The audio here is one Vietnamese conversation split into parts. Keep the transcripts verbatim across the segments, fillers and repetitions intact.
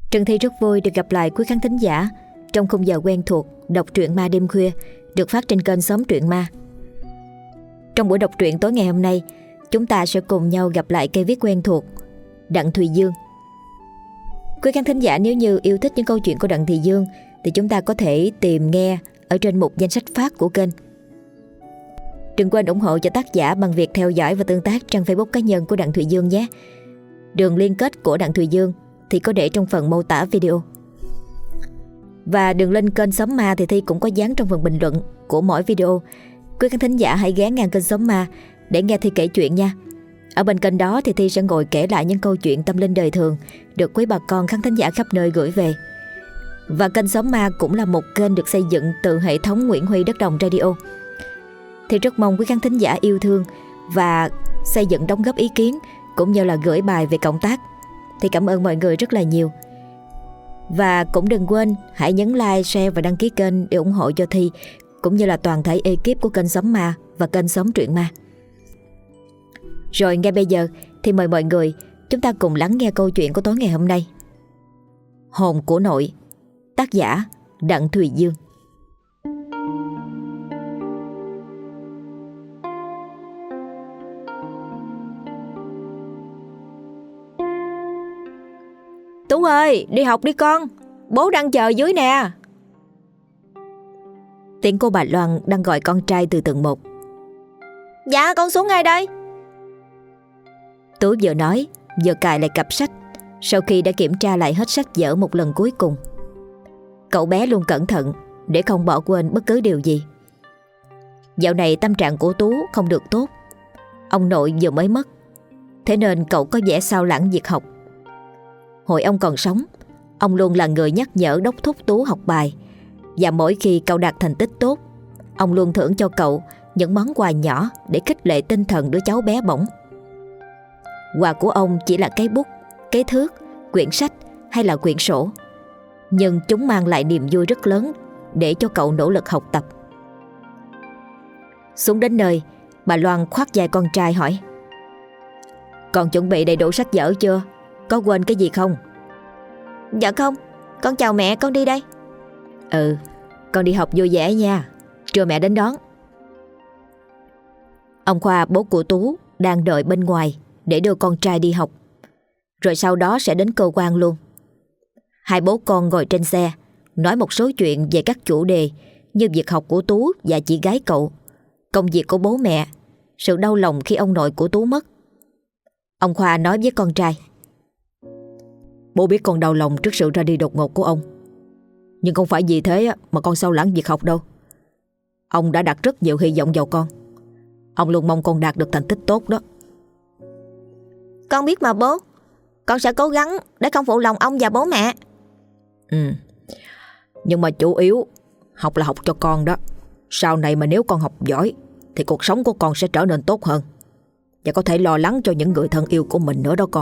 Trần Thi rất vui được gặp lại quý khán thính giả trong khung giờ quen thuộc đọc truyện ma đêm khuya được phát trên kênh Xóm Truyện Ma. Trong buổi đọc truyện tối ngày hôm nay, chúng ta sẽ cùng nhau gặp lại cây viết quen thuộc Đặng Thùy Dương. Quý khán thính giả nếu như yêu thích những câu chuyện của Đặng Thùy Dương thì chúng ta có thể tìm nghe ở trên mục danh sách phát của kênh. Đừng quên ủng hộ cho tác giả bằng việc theo dõi và tương tác trang Facebook cá nhân của Đặng Thùy Dương nhé. Đường liên kết của Đặng Thùy Dương thì có để trong phần mô tả video. Và đường link kênh Xóm Ma thì Thi cũng có dán trong phần bình luận của mỗi video. Quý khán thính giả hãy ghé ngang kênh Xóm Ma để nghe Thi kể chuyện nha. Ở bên kênh đó thì Thi sẽ ngồi kể lại những câu chuyện tâm linh đời thường được quý bà con khán thính giả khắp nơi gửi về. Và kênh Xóm Ma cũng là một kênh được xây dựng từ hệ thống Nguyễn Huy Đất Đồng Radio. Thì rất mong quý khán thính giả yêu thương và xây dựng đóng góp ý kiến cũng như là gửi bài về cộng tác. Thì cảm ơn mọi người rất là nhiều. Và cũng đừng quên hãy nhấn like, share và đăng ký kênh để ủng hộ cho Thi cũng như là toàn thể ekip của kênh Xóm Ma và kênh Xóm Truyện Ma. Rồi ngay bây giờ thì mời mọi người chúng ta cùng lắng nghe câu chuyện của tối ngày hôm nay. Hồn của nội, tác giả Đặng Thùy Dương. Tú ơi, đi học đi con, bố đang chờ dưới nè. Tiếng cô bà Loan đang gọi con trai từ tầng một. Dạ con xuống ngay đây. Tú vừa nói vừa cài lại cặp sách sau khi đã kiểm tra lại hết sách vở một lần cuối cùng. Cậu bé luôn cẩn thận để không bỏ quên bất cứ điều gì. Dạo này tâm trạng của Tú không được tốt. Ông nội vừa mới mất, thế nên cậu có vẻ sao lãng việc học. Hồi ông còn sống, ông luôn là người nhắc nhở đốc thúc Tú học bài. Và mỗi khi cậu đạt thành tích tốt, ông luôn thưởng cho cậu những món quà nhỏ để khích lệ tinh thần đứa cháu bé bỏng. Quà của ông chỉ là cái bút, cái thước, quyển sách hay là quyển sổ, nhưng chúng mang lại niềm vui rất lớn để cho cậu nỗ lực học tập. Xuống đến nơi, bà Loan khoác vai con trai hỏi: Con chuẩn bị đầy đủ sách vở chưa? Có quên cái gì không? Dạ không, con chào mẹ, con đi đây. Ừ, con đi học vui vẻ nha, trưa mẹ đến đón. Ông Khoa, bố của Tú, đang đợi bên ngoài để đưa con trai đi học, rồi sau đó sẽ đến cơ quan luôn. Hai bố con ngồi trên xe nói một số chuyện về các chủ đề như việc học của Tú và chị gái cậu, công việc của bố mẹ, sự đau lòng khi ông nội của Tú mất. Ông Khoa nói với con trai: Bố biết con đau lòng trước sự ra đi đột ngột của ông, nhưng không phải vì thế mà con sao lãng việc học đâu. Ông đã đặt rất nhiều hy vọng vào con. Ông luôn mong con đạt được thành tích tốt đó. Con biết mà bố. Con sẽ cố gắng để không phụ lòng ông và bố mẹ. Ừ, nhưng mà chủ yếu học là học cho con đó. Sau này mà nếu con học giỏi thì cuộc sống của con sẽ trở nên tốt hơn, và có thể lo lắng cho những người thân yêu của mình nữa đó con.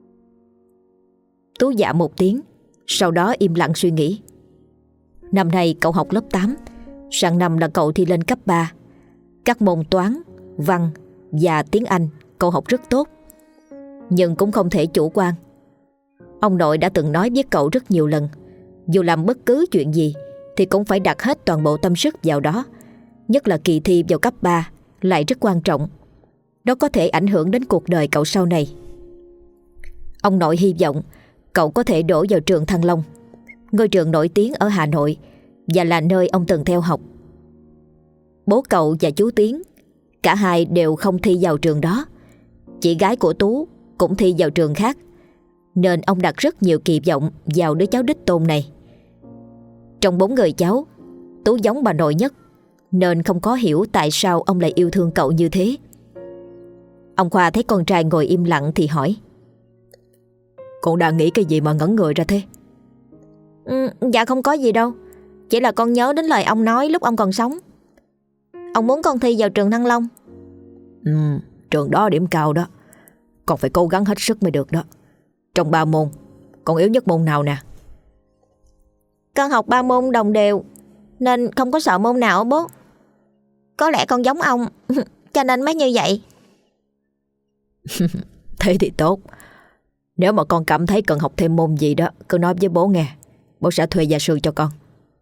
Tú dạ một tiếng, sau đó im lặng suy nghĩ. Năm nay cậu học lớp tám, sang năm là cậu thi lên cấp ba. Các môn toán, văn và tiếng Anh cậu học rất tốt, nhưng cũng không thể chủ quan. Ông nội đã từng nói với cậu rất nhiều lần, dù làm bất cứ chuyện gì thì cũng phải đặt hết toàn bộ tâm sức vào đó. Nhất là kỳ thi vào cấp ba lại rất quan trọng. Nó có thể ảnh hưởng đến cuộc đời cậu sau này. Ông nội hy vọng cậu có thể đổ vào trường Thăng Long, ngôi trường nổi tiếng ở Hà Nội và là nơi ông từng theo học. Bố cậu và chú Tiến, cả hai đều không thi vào trường đó. Chị gái của Tú cũng thi vào trường khác, nên ông đặt rất nhiều kỳ vọng vào đứa cháu đích tôn này. Trong bốn người cháu, Tú giống bà nội nhất, nên không có hiểu tại sao ông lại yêu thương cậu như thế. Ông Khoa thấy con trai ngồi im lặng thì hỏi: Con đang nghĩ cái gì mà ngẩn người ra thế? Ừ, dạ không có gì đâu. Chỉ là con nhớ đến lời ông nói lúc ông còn sống. Ông muốn con thi vào trường Thăng Long. Ừ, trường đó điểm cao đó. Con phải cố gắng hết sức mới được đó. Trong ba môn, con yếu nhất môn nào nè? Con học ba môn đồng đều, nên không có sợ môn nào bố. Có lẽ con giống ông, cho nên mới như vậy. Thế thì tốt. Nếu mà con cảm thấy cần học thêm môn gì đó, cứ nói với bố nghe. Bố sẽ thuê gia sư cho con.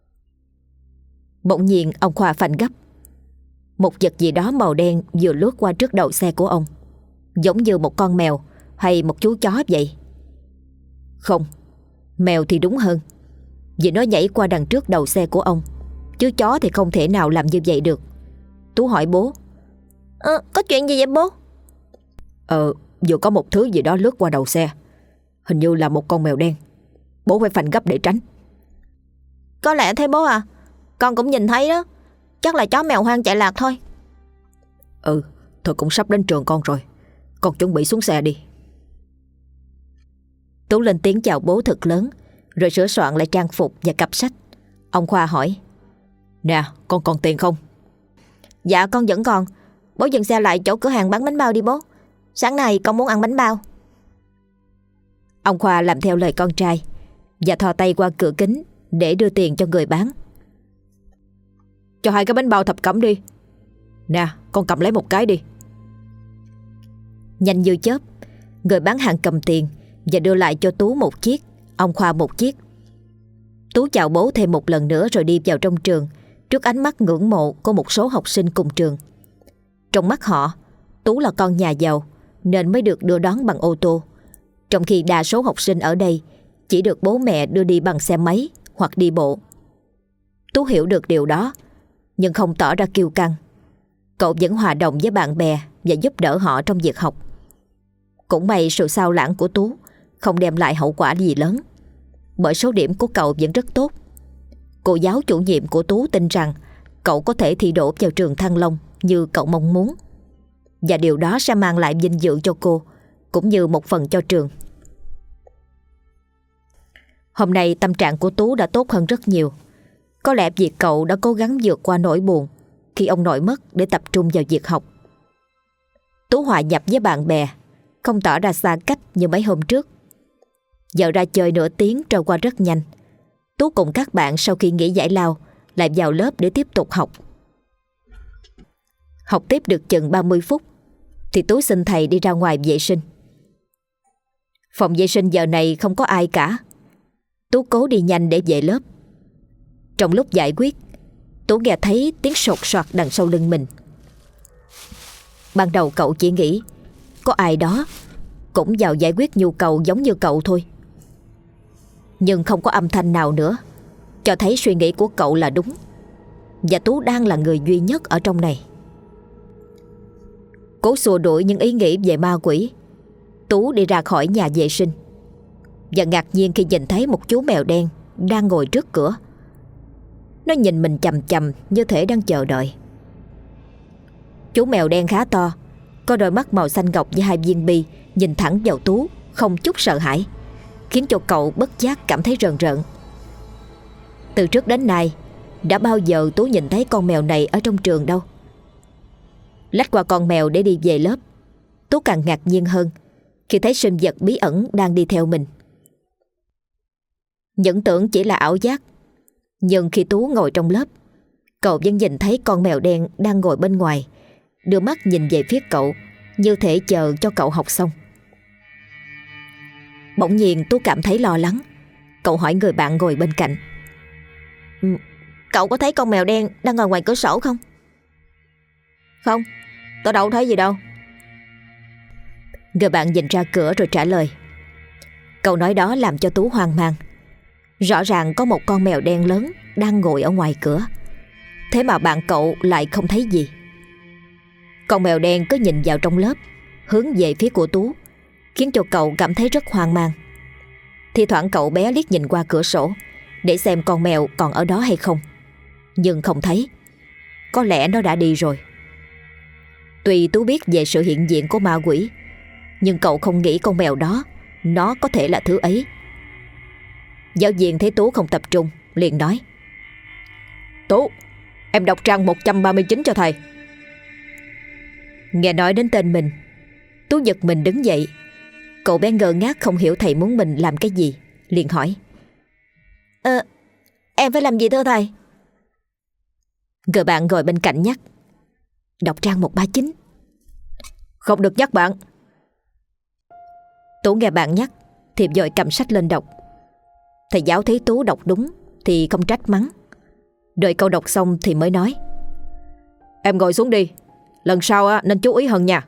Bỗng nhiên ông Khoa phanh gấp. Một vật gì đó màu đen vừa lướt qua trước đầu xe của ông, giống như một con mèo hay một chú chó vậy. Không, mèo thì đúng hơn, vì nó nhảy qua đằng trước đầu xe của ông, chứ chó thì không thể nào làm như vậy được. Tú hỏi bố: Ờ, có chuyện gì vậy bố? Ờ, vừa có một thứ gì đó lướt qua đầu xe. Hình như là một con mèo đen. Bố phải phanh gấp để tránh. Có lẽ thế bố à. Con cũng nhìn thấy đó. Chắc là chó mèo hoang chạy lạc thôi. Ừ, thôi cũng sắp đến trường con rồi. Con chuẩn bị xuống xe đi. Tú lên tiếng chào bố thật lớn, rồi sửa soạn lại trang phục và cặp sách. Ông Khoa hỏi: Nè, con còn tiền không? Dạ con vẫn còn. Bố dừng xe lại chỗ cửa hàng bán bánh bao đi bố. Sáng nay con muốn ăn bánh bao. Ông Khoa làm theo lời con trai và thò tay qua cửa kính để đưa tiền cho người bán. Cho hai cái bánh bao thập cẩm đi. Nè, con cầm lấy một cái đi. Nhanh như chớp, người bán hàng cầm tiền và đưa lại cho Tú một chiếc, ông Khoa một chiếc. Tú chào bố thêm một lần nữa rồi đi vào trong trường, trước ánh mắt ngưỡng mộ của một số học sinh cùng trường. Trong mắt họ, Tú là con nhà giàu nên mới được đưa đón bằng ô tô, trong khi đa số học sinh ở đây chỉ được bố mẹ đưa đi bằng xe máy hoặc đi bộ. Tú hiểu được điều đó, nhưng không tỏ ra kiêu căng. Cậu vẫn hòa đồng với bạn bè và giúp đỡ họ trong việc học. Cũng may sự sao lãng của Tú không đem lại hậu quả gì lớn, bởi số điểm của cậu vẫn rất tốt. Cô giáo chủ nhiệm của Tú tin rằng cậu có thể thi đỗ vào trường Thăng Long như cậu mong muốn, và điều đó sẽ mang lại vinh dự cho cô cũng như một phần cho trường. Hôm nay tâm trạng của Tú đã tốt hơn rất nhiều. Có lẽ vì cậu đã cố gắng vượt qua nỗi buồn khi ông nội mất để tập trung vào việc học. Tú hòa nhập với bạn bè, không tỏ ra xa cách như mấy hôm trước. Giờ ra chơi nửa tiếng trôi qua rất nhanh. Tú cùng các bạn sau khi nghỉ giải lao lại vào lớp để tiếp tục học. Học tiếp được chừng ba mươi phút thì Tú xin thầy đi ra ngoài vệ sinh. Phòng vệ sinh giờ này không có ai cả. Tú cố đi nhanh để về lớp. Trong lúc giải quyết, Tú nghe thấy tiếng sột soạt đằng sau lưng mình. Ban đầu cậu chỉ nghĩ có ai đó cũng vào giải quyết nhu cầu giống như cậu thôi. Nhưng không có âm thanh nào nữa, cho thấy suy nghĩ của cậu là đúng, và Tú đang là người duy nhất ở trong này. Cố xua đuổi những ý nghĩ về ma quỷ, Tú đi ra khỏi nhà vệ sinh và ngạc nhiên khi nhìn thấy một chú mèo đen đang ngồi trước cửa. Nó nhìn mình chằm chằm như thể đang chờ đợi. Chú mèo đen khá to, có đôi mắt màu xanh ngọc với hai viên bi, nhìn thẳng vào Tú không chút sợ hãi, khiến cho cậu bất giác cảm thấy rờn rợn. Từ trước đến nay, đã bao giờ Tú nhìn thấy con mèo này ở trong trường đâu. Lách qua con mèo để đi về lớp, Tú càng ngạc nhiên hơn khi thấy sinh vật bí ẩn đang đi theo mình. Những tưởng chỉ là ảo giác, nhưng khi Tú ngồi trong lớp, cậu vẫn nhìn thấy con mèo đen đang ngồi bên ngoài, đưa mắt nhìn về phía cậu như thể chờ cho cậu học xong. Bỗng nhiên Tú cảm thấy lo lắng. Cậu hỏi người bạn ngồi bên cạnh: ừ, Cậu có thấy con mèo đen đang ngồi ngoài cửa sổ không? Không, tôi đâu thấy gì đâu. Người bạn nhìn ra cửa rồi trả lời. Câu nói đó làm cho Tú hoang mang. Rõ ràng có một con mèo đen lớn đang ngồi ở ngoài cửa, thế mà bạn cậu lại không thấy gì. Con mèo đen cứ nhìn vào trong lớp, hướng về phía của Tú, khiến cho cậu cảm thấy rất hoang mang. Thì thoảng cậu bé liếc nhìn qua cửa sổ để xem con mèo còn ở đó hay không, nhưng không thấy. Có lẽ nó đã đi rồi. Tuy Tú biết về sự hiện diện của ma quỷ, nhưng cậu không nghĩ con mèo đó nó có thể là thứ ấy. Giáo viên thấy Tú không tập trung, liền nói: Tú, em đọc trang một trăm ba mươi chín cho thầy. Nghe nói đến tên mình, Tú giật mình đứng dậy. Cậu bé ngơ ngác không hiểu thầy muốn mình làm cái gì, liền hỏi: Ờ, em phải làm gì thưa thầy? Người bạn ngồi bên cạnh nhắc: Đọc trang một trăm ba mươi chín. Không được nhắc bạn. Tú nghe bạn nhắc thì vội cầm sách lên đọc. Thầy giáo thấy Tú đọc đúng thì không trách mắng. Đợi cậu đọc xong thì mới nói: Em ngồi xuống đi, lần sau á, nên chú ý hơn nha.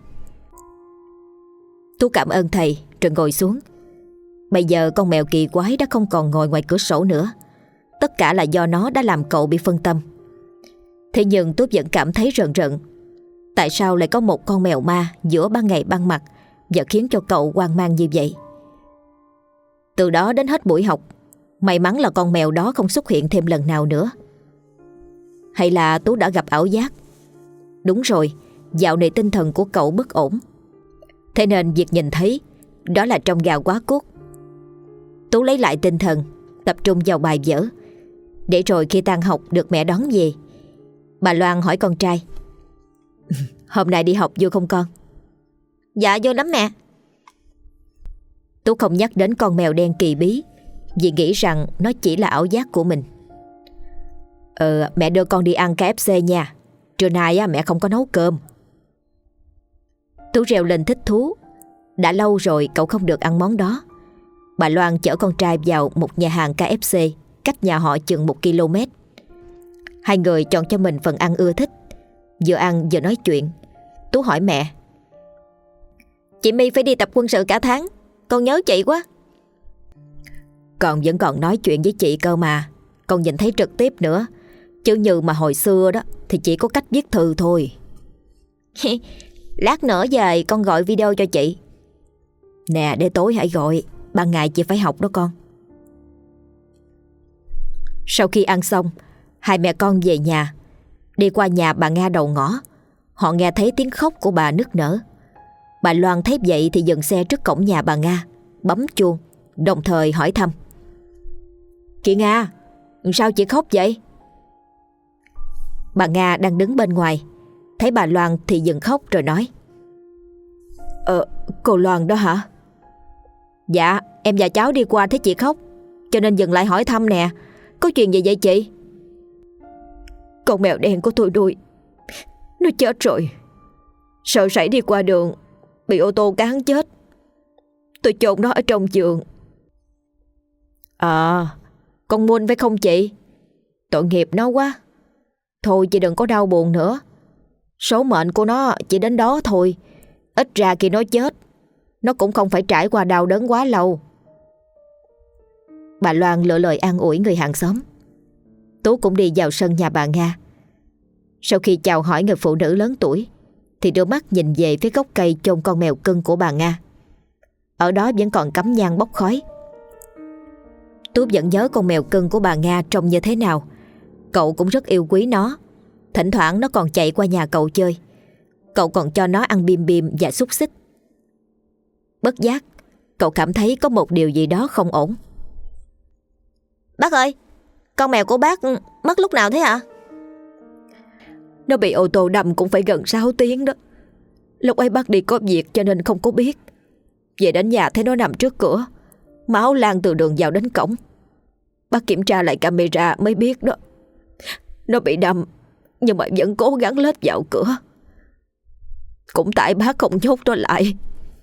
Tú cảm ơn thầy rồi ngồi xuống. Bây giờ con mèo kỳ quái đã không còn ngồi ngoài cửa sổ nữa. Tất cả là do nó đã làm cậu bị phân tâm. Thế nhưng Tú vẫn cảm thấy rợn rợn. Tại sao lại có một con mèo ma giữa ban ngày ban mặt và khiến cho cậu hoang mang như vậy? Từ đó đến hết buổi học, may mắn là con mèo đó không xuất hiện thêm lần nào nữa. Hay là Tú đã gặp ảo giác? Đúng rồi, dạo này tinh thần của cậu bất ổn. Thế nên việc nhìn thấy đó là trong gà quá cốt. Tú lấy lại tinh thần, tập trung vào bài vở. Để rồi khi tan học được mẹ đón về, bà Loan hỏi con trai: Hôm nay đi học vui không con? Dạ vui lắm mẹ. Tú không nhắc đến con mèo đen kỳ bí vì nghĩ rằng nó chỉ là ảo giác của mình. Ờ mẹ đưa con đi ăn ca ép xê nha. Trưa nay á, mẹ không có nấu cơm. Tú reo lên thích thú. Đã lâu rồi cậu không được ăn món đó. Bà Loan chở con trai vào một nhà hàng ca ép xê cách nhà họ chừng một ki lô mét. Hai người chọn cho mình phần ăn ưa thích. Vừa ăn vừa nói chuyện. Tú hỏi mẹ: Chị My phải đi tập quân sự cả tháng, con nhớ chị quá. Con vẫn còn nói chuyện với chị cơ mà. Con nhìn thấy trực tiếp nữa. Chứ như mà hồi xưa đó thì chỉ có cách viết thư thôi. Lát nữa về con gọi video cho chị. Nè để tối hãy gọi. Ban ngày chị phải học đó con. Sau khi ăn xong, hai mẹ con về nhà. Đi qua nhà bà Nga đầu ngõ, họ nghe thấy tiếng khóc của bà nức nở. Bà Loan thấy vậy thì dừng xe trước cổng nhà bà Nga, bấm chuông, đồng thời hỏi thăm: Chị Nga, sao chị khóc vậy? Bà Nga đang đứng bên ngoài, thấy bà Loan thì dừng khóc rồi nói: Ờ, cô Loan đó hả? Dạ, em và cháu đi qua thấy chị khóc, cho nên dừng lại hỏi thăm nè. Có chuyện gì vậy chị? Con mèo đen của tôi đuôi nó chết rồi. Sợ sảy đi qua đường bị ô tô cán chết. Tôi chôn nó ở trong giường. À, con Mun phải không chị? Tội nghiệp nó quá. Thôi chị đừng có đau buồn nữa. Số mệnh của nó chỉ đến đó thôi. Ít ra khi nó chết, nó cũng không phải trải qua đau đớn quá lâu. Bà Loan lựa lời an ủi người hàng xóm. Tú cũng đi vào sân nhà bà Nga. Sau khi chào hỏi người phụ nữ lớn tuổi thì đưa mắt nhìn về phía gốc cây chôn con mèo cưng của bà Nga. Ở đó vẫn còn cắm nhang bốc khói. Tú vẫn nhớ con mèo cưng của bà Nga trông như thế nào. Cậu cũng rất yêu quý nó. Thỉnh thoảng nó còn chạy qua nhà cậu chơi. Cậu còn cho nó ăn bim bim và xúc xích. Bất giác cậu cảm thấy có một điều gì đó không ổn. Bác ơi, con mèo của bác mất lúc nào thế ạ? Nó bị ô tô đâm cũng phải gần sáu tiếng đó. Lúc ấy bác đi có việc cho nên không có biết. Về đến nhà thấy nó nằm trước cửa, máu lan từ đường vào đến cổng. Bác kiểm tra lại camera mới biết đó. Nó bị đâm nhưng mà vẫn cố gắng lết vào cửa. Cũng tại bác không nhốt nó lại.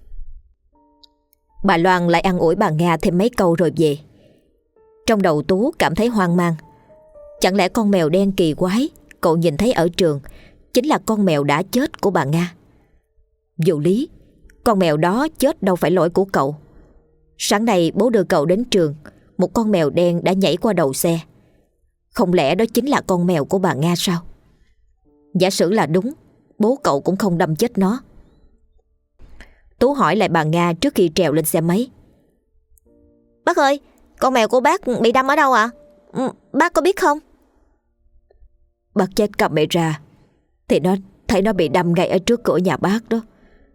Bà Loan lại an ủi bà Nga thêm mấy câu rồi về. Trong đầu Tú cảm thấy hoang mang. Chẳng lẽ con mèo đen kỳ quái cậu nhìn thấy ở trường chính là con mèo đã chết của bà Nga? Dù lý, con mèo đó chết đâu phải lỗi của cậu. Sáng nay bố đưa cậu đến trường, một con mèo đen đã nhảy qua đầu xe. Không lẽ đó chính là con mèo của bà Nga sao? Giả sử là đúng, bố cậu cũng không đâm chết nó. Tú hỏi lại bà Nga trước khi trèo lên xe máy. Bác ơi, con mèo của bác bị đâm ở đâu ạ? À? Bác có biết không? Bác check camera thì nó thấy nó bị đâm ngay ở trước cửa nhà bác đó.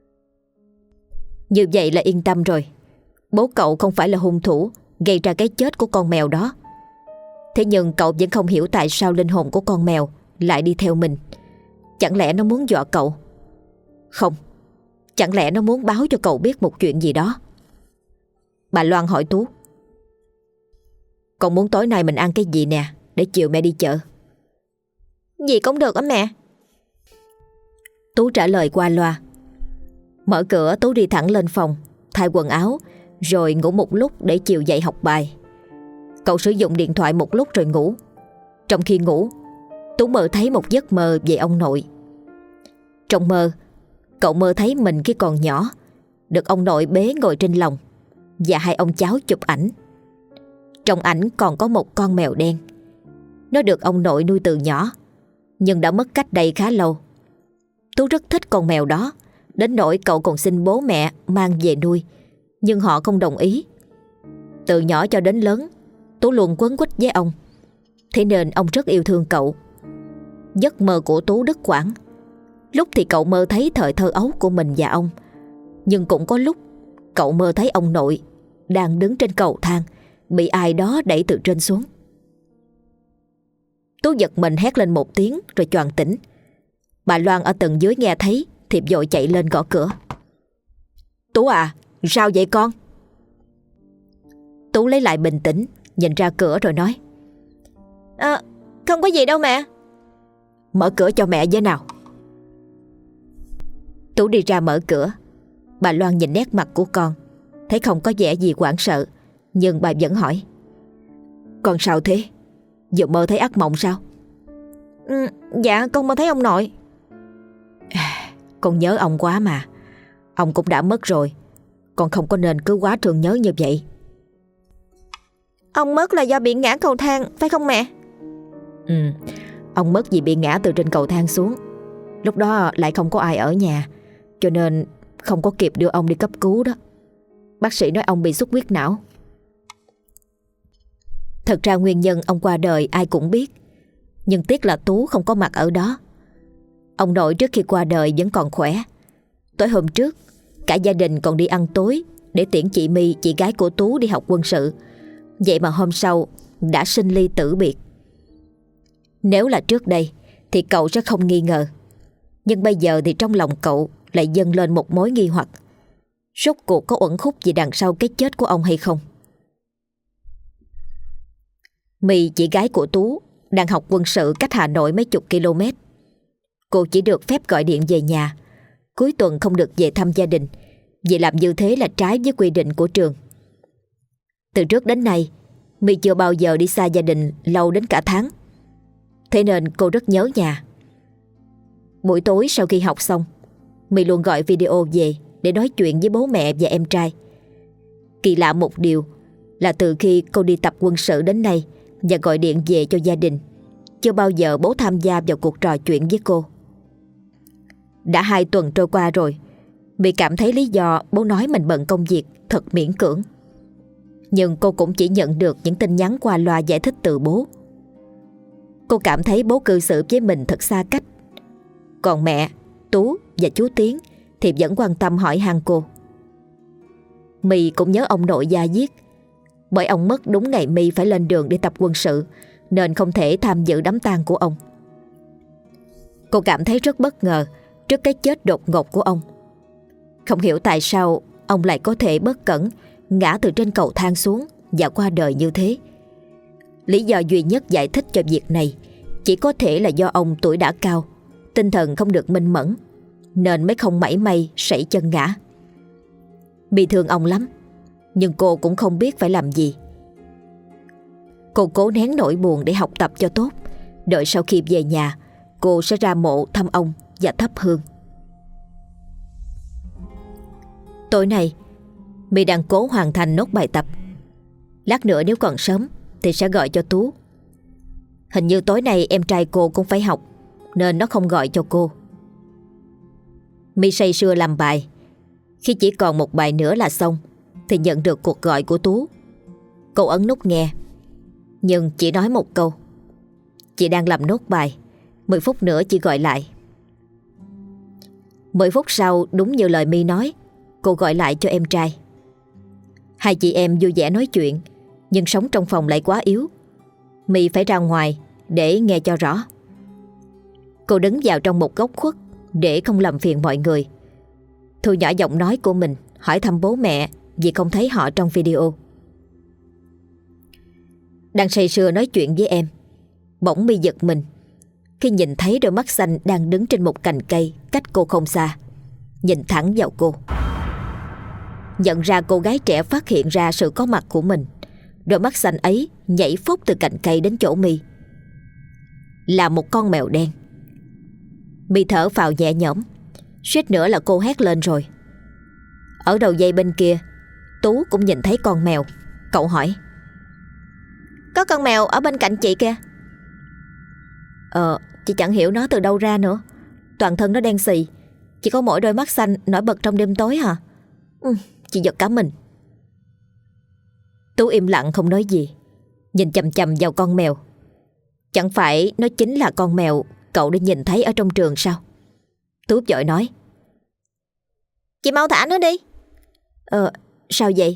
Như vậy là yên tâm rồi. Bố cậu không phải là hung thủ gây ra cái chết của con mèo đó. Thế nhưng cậu vẫn không hiểu tại sao linh hồn của con mèo lại đi theo mình. Chẳng lẽ nó muốn dọa cậu? Không, chẳng lẽ nó muốn báo cho cậu biết một chuyện gì đó? Bà Loan hỏi Tú: Con muốn tối nay mình ăn cái gì nè, để chiều mẹ đi chợ? Gì cũng được á mẹ. Tú trả lời qua loa. Mở cửa, Tú đi thẳng lên phòng, thay quần áo, rồi ngủ một lúc để chiều dậy học bài. Cậu sử dụng điện thoại một lúc rồi ngủ. Trong khi ngủ, Tú mơ thấy một giấc mơ về ông nội. Trong mơ, cậu mơ thấy mình khi còn nhỏ được ông nội bế ngồi trên lòng và hai ông cháu chụp ảnh. Trong ảnh còn có một con mèo đen. Nó được ông nội nuôi từ nhỏ, nhưng đã mất cách đây khá lâu. Tú rất thích con mèo đó, đến nỗi cậu còn xin bố mẹ mang về nuôi, nhưng họ không đồng ý. Từ nhỏ cho đến lớn, Tú luôn quấn quýt với ông, thế nên ông rất yêu thương cậu. Giấc mơ của Tú đứt quãng. Lúc thì cậu mơ thấy thời thơ ấu của mình và ông, nhưng cũng có lúc cậu mơ thấy ông nội đang đứng trên cầu thang, bị ai đó đẩy từ trên xuống. Tú giật mình hét lên một tiếng rồi choàng tỉnh. Bà Loan ở tầng dưới nghe thấy thì vội chạy lên gõ cửa. Tú à, sao vậy con? Tú lấy lại bình tĩnh, nhìn ra cửa rồi nói: À, không có gì đâu mẹ. Mở cửa cho mẹ với nào. Tú đi ra mở cửa. Bà Loan nhìn nét mặt của con, thấy không có vẻ gì hoảng sợ, nhưng bà vẫn hỏi: Con sao thế? Vừa mơ thấy ác mộng sao? Ừ, dạ con mơ thấy ông nội. Con nhớ ông quá mà. Ông cũng đã mất rồi, con không có nên cứ quá thương nhớ như vậy. Ông mất là do bị ngã cầu thang, phải không mẹ? Ừ, ông mất vì bị ngã từ trên cầu thang xuống. Lúc đó lại không có ai ở nhà, cho nên không có kịp đưa ông đi cấp cứu đó. Bác sĩ nói ông bị xuất huyết não. Thật ra nguyên nhân ông qua đời ai cũng biết, nhưng tiếc là Tú không có mặt ở đó. Ông nội trước khi qua đời vẫn còn khỏe. Tối hôm trước, cả gia đình còn đi ăn tối để tiễn chị My, chị gái của Tú, đi học quân sự. Vậy mà hôm sau đã sinh ly tử biệt. Nếu là trước đây thì cậu sẽ không nghi ngờ, nhưng bây giờ thì trong lòng cậu lại dâng lên một mối nghi hoặc. Rốt cuộc có uẩn khúc gì đằng sau cái chết của ông hay không? My, chị gái của Tú, đang học quân sự cách Hà Nội mấy chục km. Cô chỉ được phép gọi điện về nhà, cuối tuần không được về thăm gia đình, vì làm như thế là trái với quy định của trường. Từ trước đến nay, My chưa bao giờ đi xa gia đình lâu đến cả tháng, thế nên cô rất nhớ nhà. Buổi tối sau khi học xong, My luôn gọi video về để nói chuyện với bố mẹ và em trai. Kỳ lạ một điều là từ khi cô đi tập quân sự đến nay và gọi điện về cho gia đình, chưa bao giờ bố tham gia vào cuộc trò chuyện với cô. Đã hai tuần trôi qua rồi, My cảm thấy lý do bố nói mình bận công việc thật miễn cưỡng. Nhưng cô cũng chỉ nhận được những tin nhắn qua loa giải thích từ bố. Cô cảm thấy bố cư xử với mình thật xa cách. Còn mẹ, Tú và chú Tiến thì vẫn quan tâm hỏi han cô. My cũng nhớ ông nội da diết, bởi ông mất đúng ngày My phải lên đường đi tập quân sự, nên không thể tham dự đám tang của ông. Cô cảm thấy rất bất ngờ trước cái chết đột ngột của ông. Không hiểu tại sao ông lại có thể bất cẩn ngã từ trên cầu thang xuống và qua đời như thế. Lý do duy nhất giải thích cho việc này chỉ có thể là do ông tuổi đã cao, tinh thần không được minh mẫn, nên mới không mảy may sẩy chân ngã. Bị thương ông lắm, nhưng cô cũng không biết phải làm gì. Cô cố nén nỗi buồn để học tập cho tốt, đợi sau khi về nhà cô sẽ ra mộ thăm ông và thắp hương. Tối nay My đang cố hoàn thành nốt bài tập. Lát nữa nếu còn sớm thì sẽ gọi cho Tú. Hình như tối nay em trai cô cũng phải học, nên nó không gọi cho cô. My say sưa làm bài. Khi chỉ còn một bài nữa là xong thì nhận được cuộc gọi của Tú. Cô ấn nút nghe, nhưng chỉ nói một câu: chị đang làm nốt bài, mười phút nữa chị gọi lại. Mười phút sau, đúng như lời My nói, cô gọi lại cho em trai. Hai chị em vui vẻ nói chuyện, nhưng sóng trong phòng lại quá yếu. My phải ra ngoài để nghe cho rõ. Cô đứng vào trong một góc khuất để không làm phiền mọi người. Thu nhỏ giọng nói của mình, hỏi thăm bố mẹ vì không thấy họ trong video. Đang say sưa nói chuyện với em, bỗng My giật mình khi nhìn thấy đôi mắt xanh đang đứng trên một cành cây cách cô không xa, nhìn thẳng vào cô. Nhận ra cô gái trẻ phát hiện ra sự có mặt của mình, đôi mắt xanh ấy nhảy phốc từ cành cây đến chỗ My. Là một con mèo đen. My thở phào nhẹ nhõm, suýt nữa là cô hét lên rồi. Ở đầu dây bên kia, Tú cũng nhìn thấy con mèo. Cậu hỏi: Có con mèo ở bên cạnh chị kìa. Ờ, chị chẳng hiểu nó từ đâu ra nữa. Toàn thân nó đen xì, chỉ có mỗi đôi mắt xanh nổi bật trong đêm tối hả? Ừ, chị giật cả mình. Tú im lặng không nói gì, nhìn chằm chằm vào con mèo. Chẳng phải nó chính là con mèo cậu đã nhìn thấy ở trong trường sao? Tú vội nói: Chị mau thả nó đi. Ờ, sao vậy?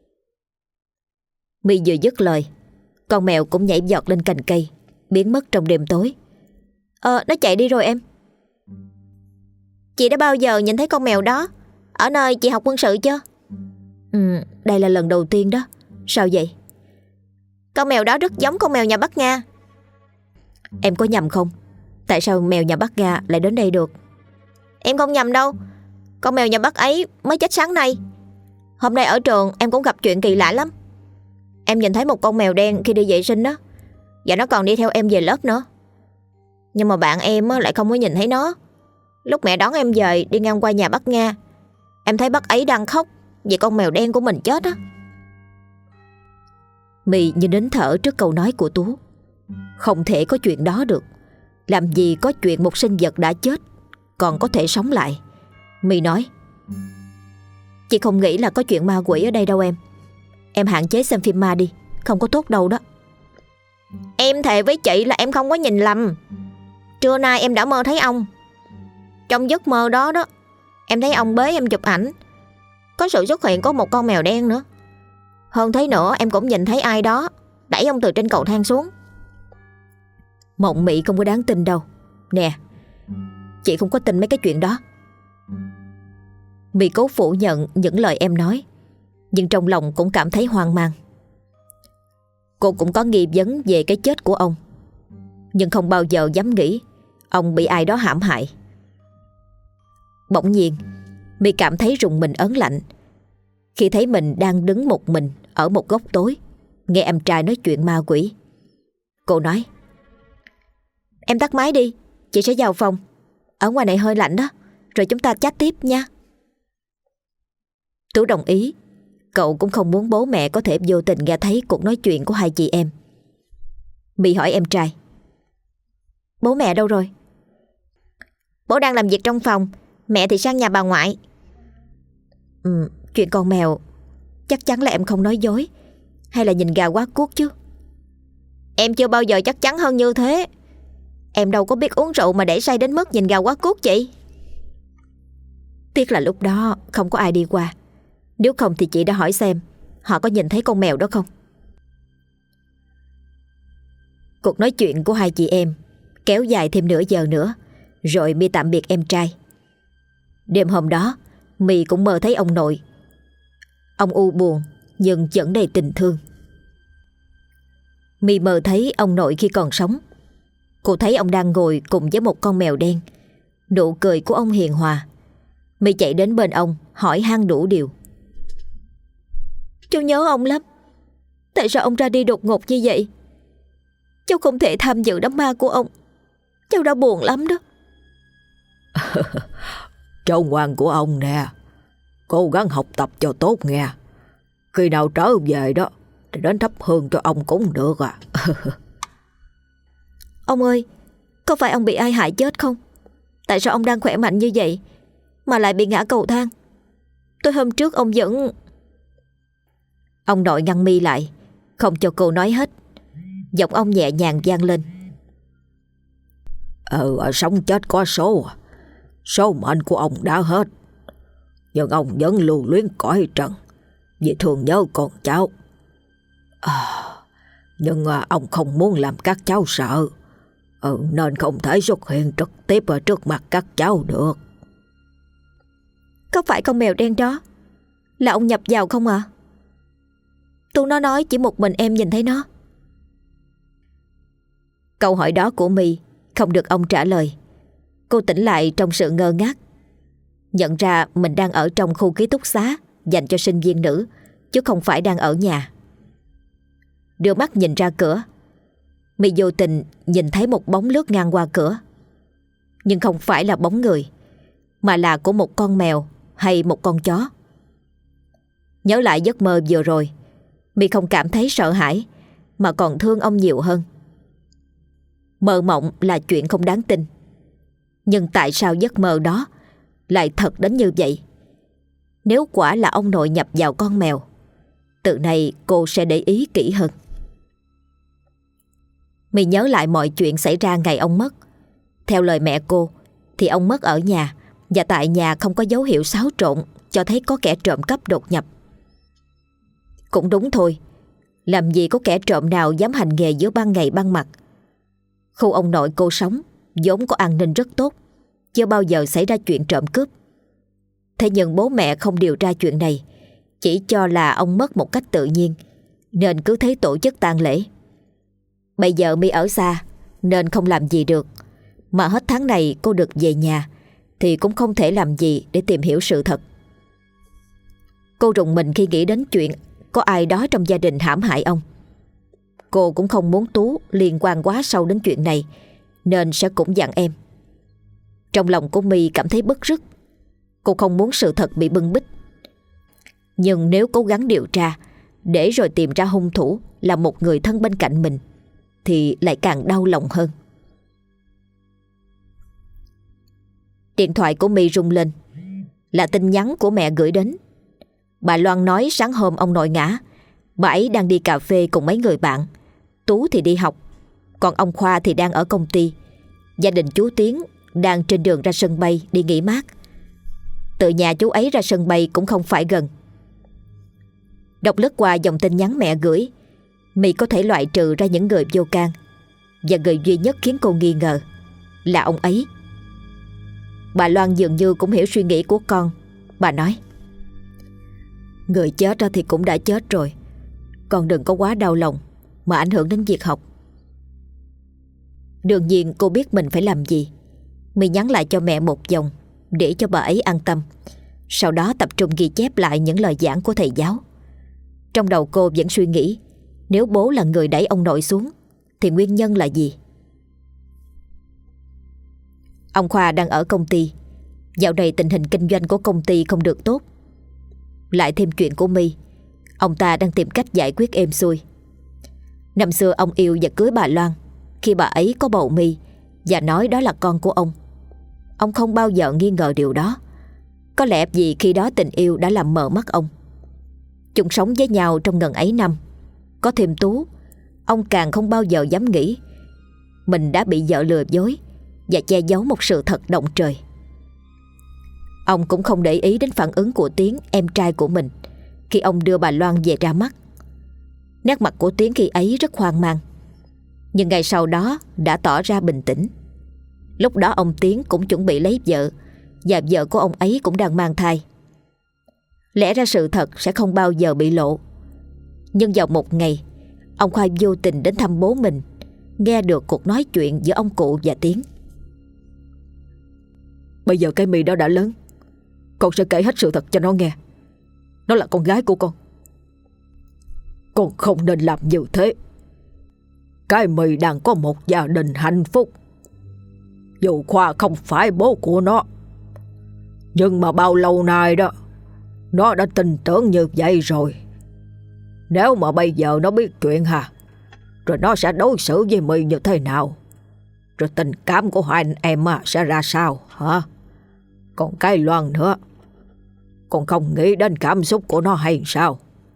My vừa dứt lời, con mèo cũng nhảy giọt lên cành cây, biến mất trong đêm tối. Ờ, nó chạy đi rồi em. Chị đã bao giờ nhìn thấy con mèo đó ở nơi chị học quân sự chưa? Ừ, đây là lần đầu tiên đó. Sao vậy? Con mèo đó rất giống con mèo nhà Bắc Nga. Em có nhầm không? Tại sao mèo nhà Bắc Nga lại đến đây được? Em không nhầm đâu. Con mèo nhà Bắc ấy mới chết sáng nay. Hôm nay ở trường em cũng gặp chuyện kỳ lạ lắm. Em nhìn thấy một con mèo đen khi đi vệ sinh đó, và nó còn đi theo em về lớp nữa. Nhưng mà bạn em lại không có nhìn thấy nó. Lúc mẹ đón em về đi ngang qua nhà bác Nga, em thấy bác ấy đang khóc vì con mèo đen của mình chết á. My như nín thở trước câu nói của Tú. Không thể có chuyện đó được. Làm gì có chuyện một sinh vật đã chết còn có thể sống lại. My nói: Chị không nghĩ là có chuyện ma quỷ ở đây đâu em. Em hạn chế xem phim ma đi, không có tốt đâu đó. Em thề với chị là em không có nhìn lầm. Trưa nay em đã mơ thấy ông. Trong giấc mơ đó đó, em thấy ông bế em chụp ảnh. Có sự xuất hiện của một con mèo đen nữa. Hơn thế nữa, em cũng nhìn thấy ai đó đẩy ông từ trên cầu thang xuống. Mộng mị không có đáng tin đâu. Nè, chị không có tin mấy cái chuyện đó. My cố phủ nhận những lời em nói, nhưng trong lòng cũng cảm thấy hoang mang. Cô cũng có nghi vấn về cái chết của ông, nhưng không bao giờ dám nghĩ ông bị ai đó hãm hại. Bỗng nhiên My cảm thấy rùng mình ớn lạnh khi thấy mình đang đứng một mình ở một góc tối, nghe em trai nói chuyện ma quỷ. Cô nói: Em tắt máy đi, chị sẽ vào phòng. Ở ngoài này hơi lạnh đó, rồi chúng ta chat tiếp nha. Tú đồng ý. Cậu cũng không muốn bố mẹ có thể vô tình nghe thấy cuộc nói chuyện của hai chị em. My hỏi em trai: Bố mẹ đâu rồi? Bố đang làm việc trong phòng, mẹ thì sang nhà bà ngoại. Ừ, chuyện con mèo chắc chắn là em không nói dối, hay là nhìn gà quá cuốc chứ? Em chưa bao giờ chắc chắn hơn như thế. Em đâu có biết uống rượu mà để say đến mức nhìn gà quá cuốc chị. Tiếc là lúc đó không có ai đi qua. Nếu không thì chị đã hỏi xem họ có nhìn thấy con mèo đó không. Cuộc nói chuyện của hai chị em kéo dài thêm nửa giờ nữa, rồi My tạm biệt em trai. Đêm hôm đó My cũng mơ thấy ông nội. Ông u buồn nhưng vẫn đầy tình thương. My mơ thấy ông nội khi còn sống. Cô thấy ông đang ngồi cùng với một con mèo đen. Nụ cười của ông hiền hòa. My chạy đến bên ông hỏi han đủ điều. Cháu nhớ ông lắm. Tại sao ông ra đi đột ngột như vậy? Cháu không thể tham dự đám ma của ông. Cháu đã buồn lắm đó. Cháu ngoan của ông nè, cố gắng học tập cho tốt nghe. Khi nào trở về đó thì đến thắp hương cho ông cũng được à. Ông ơi, có phải ông bị ai hại chết không? Tại sao ông đang khỏe mạnh như vậy mà lại bị ngã cầu thang? Tôi hôm trước ông vẫn... Ông nội ngăn My lại, không cho cô nói hết. Giọng ông nhẹ nhàng vang lên: Ừ, sống chết có số. Số mệnh của ông đã hết, nhưng ông vẫn lưu luyến cõi trần vì thương nhớ con cháu. À, nhưng à, ông không muốn làm các cháu sợ, ừ, nên không thể xuất hiện trực tiếp ở trước mặt các cháu được. Có phải con mèo đen đó là ông nhập vào không ạ? À? Tôi nó nói chỉ một mình em nhìn thấy nó. Câu hỏi đó của My không được ông trả lời. Cô tỉnh lại trong sự ngơ ngác, nhận ra mình đang ở trong khu ký túc xá dành cho sinh viên nữ, chứ không phải đang ở nhà. Đưa mắt nhìn ra cửa, My vô tình nhìn thấy một bóng lướt ngang qua cửa. Nhưng không phải là bóng người, mà là của một con mèo hay một con chó. Nhớ lại giấc mơ vừa rồi, My không cảm thấy sợ hãi, mà còn thương ông nhiều hơn. Mơ mộng là chuyện không đáng tin, nhưng tại sao giấc mơ đó lại thật đến như vậy? Nếu quả là ông nội nhập vào con mèo, từ nay cô sẽ để ý kỹ hơn. My nhớ lại mọi chuyện xảy ra ngày ông mất. Theo lời mẹ cô thì ông mất ở nhà, và tại nhà không có dấu hiệu xáo trộn cho thấy có kẻ trộm cắp đột nhập. Cũng đúng thôi, làm gì có kẻ trộm nào dám hành nghề giữa ban ngày ban mặt. Khu ông nội cô sống vốn có an ninh rất tốt, chưa bao giờ xảy ra chuyện trộm cướp. Thế nhưng bố mẹ không điều tra chuyện này, chỉ cho là ông mất một cách tự nhiên, nên cứ thế tổ chức tang lễ. Bây giờ My ở xa nên không làm gì được, mà hết tháng này cô được về nhà thì cũng không thể làm gì để tìm hiểu sự thật. Cô rùng mình khi nghĩ đến chuyện có ai đó trong gia đình hãm hại ông. Cô cũng không muốn Tú liên quan quá sâu đến chuyện này, nên sẽ cũng dặn em. Trong lòng của My cảm thấy bứt rứt. Cô không muốn sự thật bị bưng bít. Nhưng nếu cố gắng điều tra để rồi tìm ra hung thủ là một người thân bên cạnh mình thì lại càng đau lòng hơn. Điện thoại của My rung lên. Là tin nhắn của mẹ gửi đến. Bà Loan nói sáng hôm ông nội ngã, bà ấy đang đi cà phê cùng mấy người bạn. Tú thì đi học, còn ông Khoa thì đang ở công ty. Gia đình chú Tiến đang trên đường ra sân bay đi nghỉ mát. Từ nhà chú ấy ra sân bay cũng không phải gần. Đọc lướt qua dòng tin nhắn mẹ gửi, My có thể loại trừ ra những người vô can, và người duy nhất khiến cô nghi ngờ là ông ấy. Bà Loan dường như cũng hiểu suy nghĩ của con. Bà nói: người chết thì cũng đã chết rồi, con đừng có quá đau lòng mà ảnh hưởng đến việc học. Đương nhiên cô biết mình phải làm gì. My nhắn lại cho mẹ một dòng để cho bà ấy an tâm, sau đó tập trung ghi chép lại những lời giảng của thầy giáo. Trong đầu cô vẫn suy nghĩ, nếu bố là người đẩy ông nội xuống thì nguyên nhân là gì? Ông Khoa đang ở công ty. Dạo này tình hình kinh doanh của công ty không được tốt. Lại thêm chuyện của My, ông ta đang tìm cách giải quyết êm xuôi. Năm xưa ông yêu và cưới bà Loan khi bà ấy có bầu My, và nói đó là con của ông. Ông không bao giờ nghi ngờ điều đó. Có lẽ vì khi đó tình yêu đã làm mờ mắt ông. Chung sống với nhau trong ngần ấy năm, có thêm Tú, ông càng không bao giờ dám nghĩ mình đã bị vợ lừa dối và che giấu một sự thật động trời. Ông cũng không để ý đến phản ứng của Tiến, em trai của mình, khi ông đưa bà Loan về ra mắt. Nét mặt của Tiến khi ấy rất hoang mang, nhưng ngày sau đó đã tỏ ra bình tĩnh. Lúc đó ông Tiến cũng chuẩn bị lấy vợ, và vợ của ông ấy cũng đang mang thai. Lẽ ra sự thật sẽ không bao giờ bị lộ. Nhưng vào một ngày, ông Khoa vô tình đến thăm bố mình, nghe được cuộc nói chuyện giữa ông cụ và Tiến. Bây giờ cái My đó đã lớn, con sẽ kể hết sự thật cho nó nghe. Nó là con gái của con. Con không nên làm như thế. Cái My đang có một gia đình hạnh phúc. Dù Khoa không phải bố của nó, nhưng mà bao lâu nay đó nó đã tin tưởng như vậy rồi. Nếu mà bây giờ nó biết chuyện hả, rồi nó sẽ đối xử với My như thế nào? Rồi tình cảm của hai anh em sẽ ra sao hả? Còn cái Loan nữa, con không nghĩ đến cảm xúc của nó hay sao?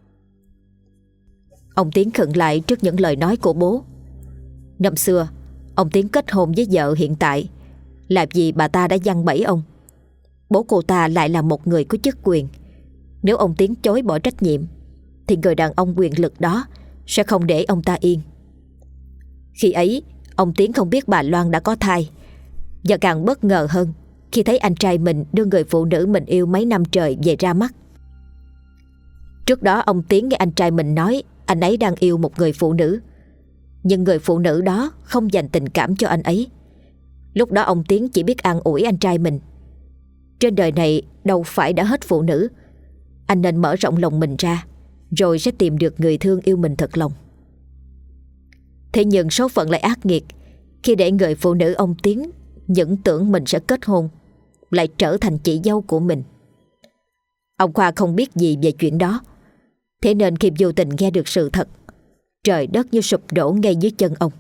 Ông Tiến khựng lại trước những lời nói của bố. Năm xưa ông Tiến kết hôn với vợ hiện tại là vì bà ta đã giăng bẫy ông. Bố cô ta lại là một người có chức quyền. Nếu ông Tiến chối bỏ trách nhiệm thì người đàn ông quyền lực đó sẽ không để ông ta yên. Khi ấy ông Tiến không biết bà Loan đã có thai, và càng bất ngờ hơn khi thấy anh trai mình đưa người phụ nữ mình yêu mấy năm trời về ra mắt. Trước đó ông Tiến nghe anh trai mình nói anh ấy đang yêu một người phụ nữ, nhưng người phụ nữ đó không dành tình cảm cho anh ấy. Lúc đó ông Tiến chỉ biết an ủi anh trai mình. Trên đời này đâu phải đã hết phụ nữ, Anh nên mở rộng lòng mình ra, rồi sẽ tìm được người thương yêu mình thật lòng. Thế nhưng số phận lại ác nghiệt khi để người phụ nữ ông Tiến những tưởng mình sẽ kết hôn lại trở thành chị dâu của mình. Ông Khoa không biết gì về chuyện đó, thế nên khi vô tình nghe được sự thật, trời đất như sụp đổ ngay dưới chân ông.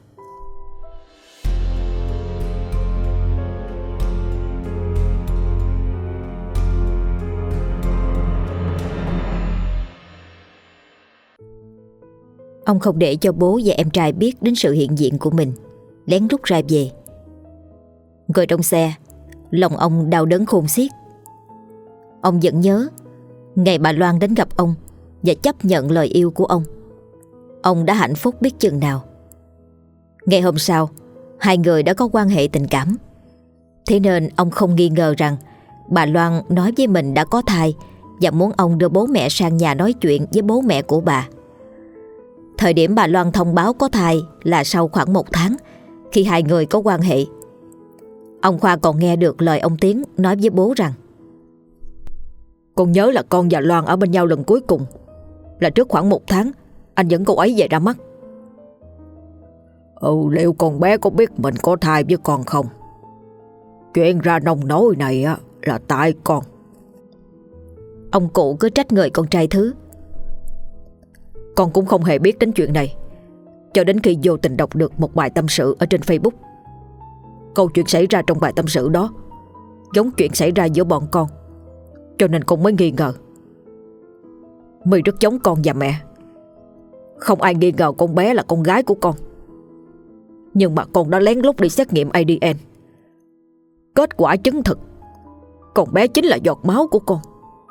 Ông không để cho bố và em trai biết đến sự hiện diện của mình, lén lút ra về. Ngồi trong xe, lòng ông đau đớn khôn xiết. Ông vẫn nhớ ngày bà Loan đến gặp ông và chấp nhận lời yêu của ông. Ông đã hạnh phúc biết chừng nào. Ngày hôm sau, hai người đã có quan hệ tình cảm. Thế nên ông không nghi ngờ rằng bà Loan nói với mình đã có thai và muốn ông đưa bố mẹ sang nhà nói chuyện với bố mẹ của bà. Thời điểm bà Loan thông báo có thai là sau khoảng một tháng khi hai người có quan hệ. Ông Khoa còn nghe được lời ông Tiến nói với bố rằng: Con nhớ là con và Loan ở bên nhau lần cuối cùng là trước khoảng một tháng anh dẫn cô ấy về ra mắt. Ừ, liệu con bé có biết mình có thai với con không? Chuyện ra nông nỗi này á là tại con. Ông cụ cứ trách người con trai thứ. Con cũng không hề biết đến chuyện này cho đến khi vô tình đọc được một bài tâm sự ở trên Facebook. Câu chuyện xảy ra trong bài tâm sự đó giống chuyện xảy ra giữa bọn con, cho nên con mới nghi ngờ. My rất giống con và mẹ. Không ai nghi ngờ con bé là con gái của con. Nhưng mà con đã lén lút đi xét nghiệm a đê en. Kết quả chứng thực con bé chính là giọt máu của con.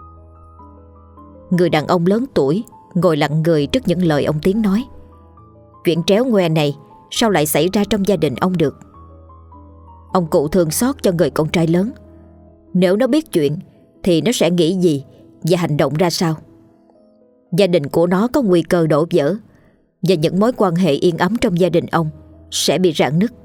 Người đàn ông lớn tuổi ngồi lặng người trước những lời ông Tiến nói. Chuyện tréo ngoe này sao lại xảy ra trong gia đình ông được? Ông cụ thương xót cho người con trai lớn. Nếu nó biết chuyện thì nó sẽ nghĩ gì và hành động ra sao? Gia đình của nó có nguy cơ đổ vỡ, và những mối quan hệ yên ấm trong gia đình ông sẽ bị rạn nứt.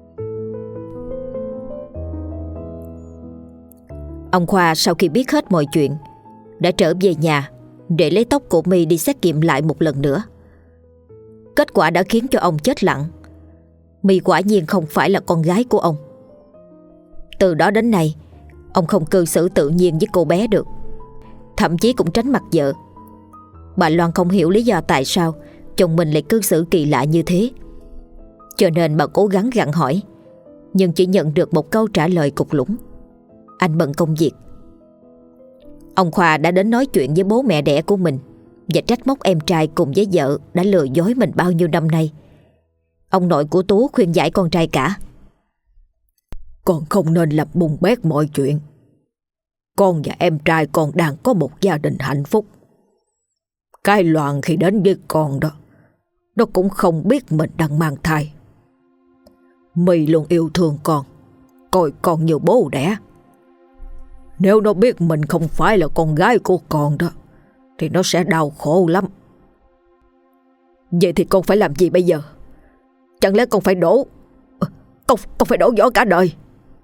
Ông Khoa sau khi biết hết mọi chuyện đã trở về nhà để lấy tóc của My đi xét nghiệm lại một lần nữa. Kết quả đã khiến cho ông chết lặng. My quả nhiên không phải là con gái của ông. Từ đó đến nay, ông không cư xử tự nhiên với cô bé được, thậm chí cũng tránh mặt vợ. Bà Loan không hiểu lý do tại sao chồng mình lại cư xử kỳ lạ như thế, cho nên bà cố gắng gặng hỏi, nhưng chỉ nhận được một câu trả lời cục lũng: anh bận công việc. Ông Khoa đã đến nói chuyện với bố mẹ đẻ của mình và trách móc em trai cùng với vợ đã lừa dối mình bao nhiêu năm nay. Ông nội của Tú khuyên giải con trai cả: Con không nên làm bùng bét mọi chuyện. Con và em trai con đang có một gia đình hạnh phúc. Cái Loan khi đến với con đó, nó cũng không biết mình đang mang thai. My luôn yêu thương con, coi con như bố đẻ. Nếu nó biết mình không phải là con gái của con đó thì nó sẽ đau khổ lắm. Vậy thì con phải làm gì bây giờ? Chẳng lẽ con phải đổ Con, con phải đổ vỏ cả đời?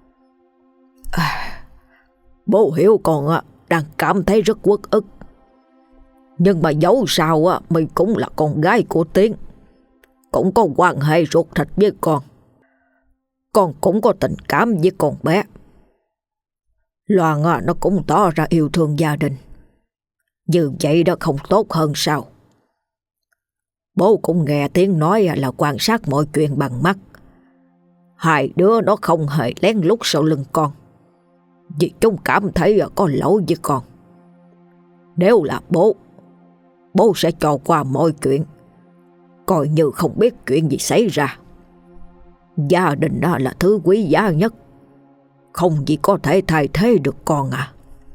À, bố hiểu con á, đang cảm thấy rất uất ức. Nhưng mà dẫu sao á, mình cũng là con gái của Tiến, cũng có quan hệ ruột thịt với con. Con cũng có tình cảm với con bé. Loan á, nó cũng tỏ ra yêu thương gia đình. Như vậy đó không tốt hơn sao? Bố cũng nghe Tiến nói là quan sát mọi chuyện bằng mắt. Hai đứa nó không hề lén lút sau lưng con, vì chúng cảm thấy có lỗi với con. Nếu là bố, bố sẽ cho qua mọi chuyện, coi như không biết chuyện gì xảy ra. Gia đình đó là thứ quý giá nhất, không gì có thể thay thế được con à.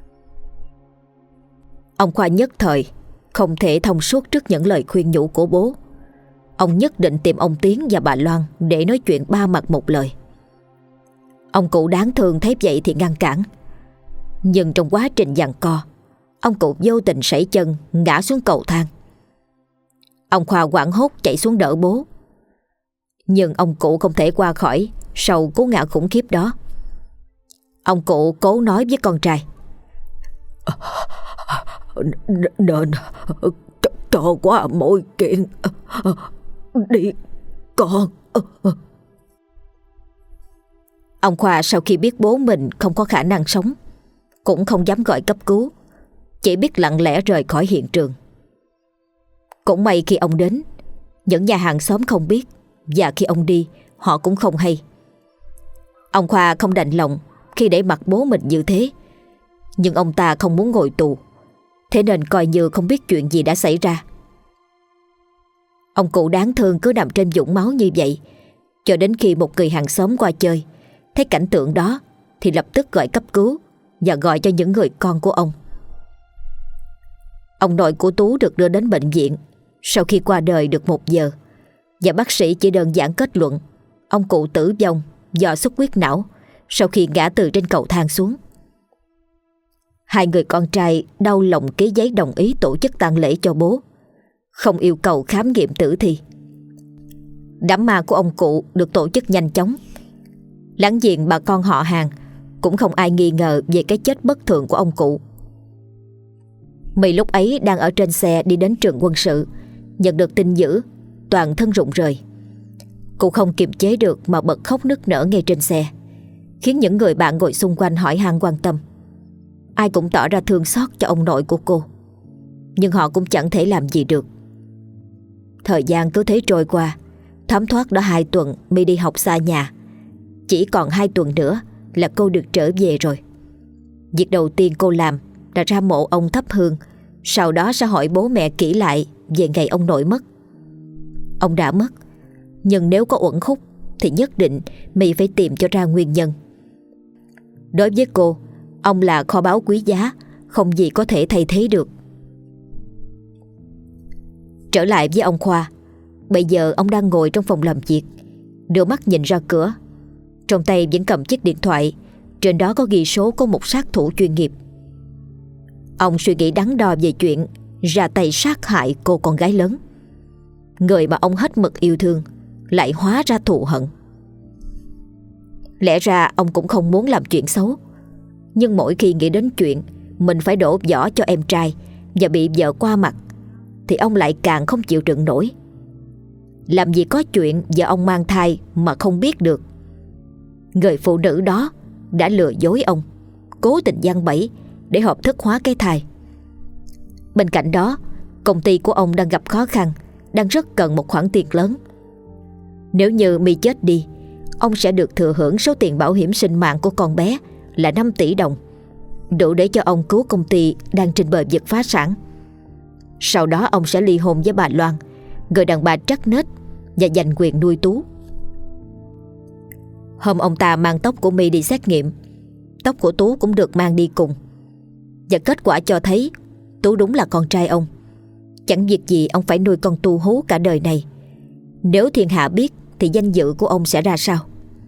Ông Khoa nhất thời không thể thông suốt trước những lời khuyên nhủ của bố. Ông nhất định tìm ông Tiến và bà Loan để nói chuyện ba mặt một lời. Ông cụ đáng thương thấy vậy thì ngăn cản, nhưng trong quá trình giằng co, ông cụ vô tình sẩy chân ngã xuống cầu thang. Ông Khoa hoảng hốt chạy xuống đỡ bố, nhưng ông cụ không thể qua khỏi sau cú ngã khủng khiếp đó. Ông cụ cố nói với con trai: Nên cho qua mọi chuyện. Đi con. Ông Khoa sau khi biết bố mình không có khả năng sống, cũng không dám gọi cấp cứu, chỉ biết lặng lẽ rời khỏi hiện trường. Cũng may khi ông đến, những nhà hàng xóm không biết, và khi ông đi, họ cũng không hay. Ông Khoa không đành lòng khi để mặc bố mình như thế, nhưng ông ta không muốn ngồi tù, thế nên coi như không biết chuyện gì đã xảy ra. Ông cụ đáng thương cứ nằm trên vũng máu như vậy, cho đến khi một người hàng xóm qua chơi, thấy cảnh tượng đó thì lập tức gọi cấp cứu và gọi cho những người con của ông. Ông nội của Tú được đưa đến bệnh viện sau khi qua đời được một giờ, và bác sĩ chỉ đơn giản kết luận ông cụ tử vong do xuất huyết não sau khi ngã từ trên cầu thang xuống. Hai người con trai đau lòng ký giấy đồng ý tổ chức tang lễ cho bố, không yêu cầu khám nghiệm tử thi. Đám ma của ông cụ được tổ chức nhanh chóng. Láng giềng bà con họ hàng cũng không ai nghi ngờ về cái chết bất thường của ông cụ. My lúc ấy đang ở trên xe đi đến trường quân sự, nhận được tin dữ, toàn thân rụng rời. Cô không kiềm chế được mà bật khóc nức nở ngay trên xe, khiến những người bạn ngồi xung quanh hỏi han quan tâm. Ai cũng tỏ ra thương xót cho ông nội của cô, nhưng họ cũng chẳng thể làm gì được. Thời gian cứ thế trôi qua, thấm thoát đã hai tuần My đi học xa nhà. Chỉ còn hai tuần nữa là cô được trở về rồi. Việc đầu tiên cô làm là ra mộ ông thắp hương, sau đó sẽ hỏi bố mẹ kỹ lại về ngày ông nội mất. Ông đã mất, nhưng nếu có uẩn khúc thì nhất định My phải tìm cho ra nguyên nhân. Đối với cô, ông là kho báu quý giá, không gì có thể thay thế được. Trở lại với ông Khoa, bây giờ ông đang ngồi trong phòng làm việc, đưa mắt nhìn ra cửa. Trong tay vẫn cầm chiếc điện thoại, trên đó có ghi số của một sát thủ chuyên nghiệp. Ông suy nghĩ đắn đo về chuyện ra tay sát hại cô con gái lớn. Người mà ông hết mực yêu thương lại hóa ra thù hận. Lẽ ra ông cũng không muốn làm chuyện xấu, nhưng mỗi khi nghĩ đến chuyện mình phải đổ vỏ cho em trai và bị vợ qua mặt, thì ông lại càng không chịu đựng nổi. Làm gì có chuyện vợ ông mang thai mà không biết được. Người phụ nữ đó đã lừa dối ông, cố tình giăng bẫy để hợp thức hóa cái thai. Bên cạnh đó, công ty của ông đang gặp khó khăn, đang rất cần một khoản tiền lớn. Nếu như My chết đi, ông sẽ được thừa hưởng số tiền bảo hiểm sinh mạng của con bé là năm tỷ đồng, đủ để cho ông cứu công ty đang trên bờ vực phá sản. Sau đó ông sẽ ly hôn với bà Loan, người đàn bà trắc nết, và giành quyền nuôi Tú. Hôm ông ta mang tóc của My đi xét nghiệm, tóc của Tú cũng được mang đi cùng, và kết quả cho thấy Tú đúng là con trai ông. Chẳng việc gì ông phải nuôi con tu hú cả đời này. Nếu thiên hạ biết thì danh dự của ông sẽ ra sao?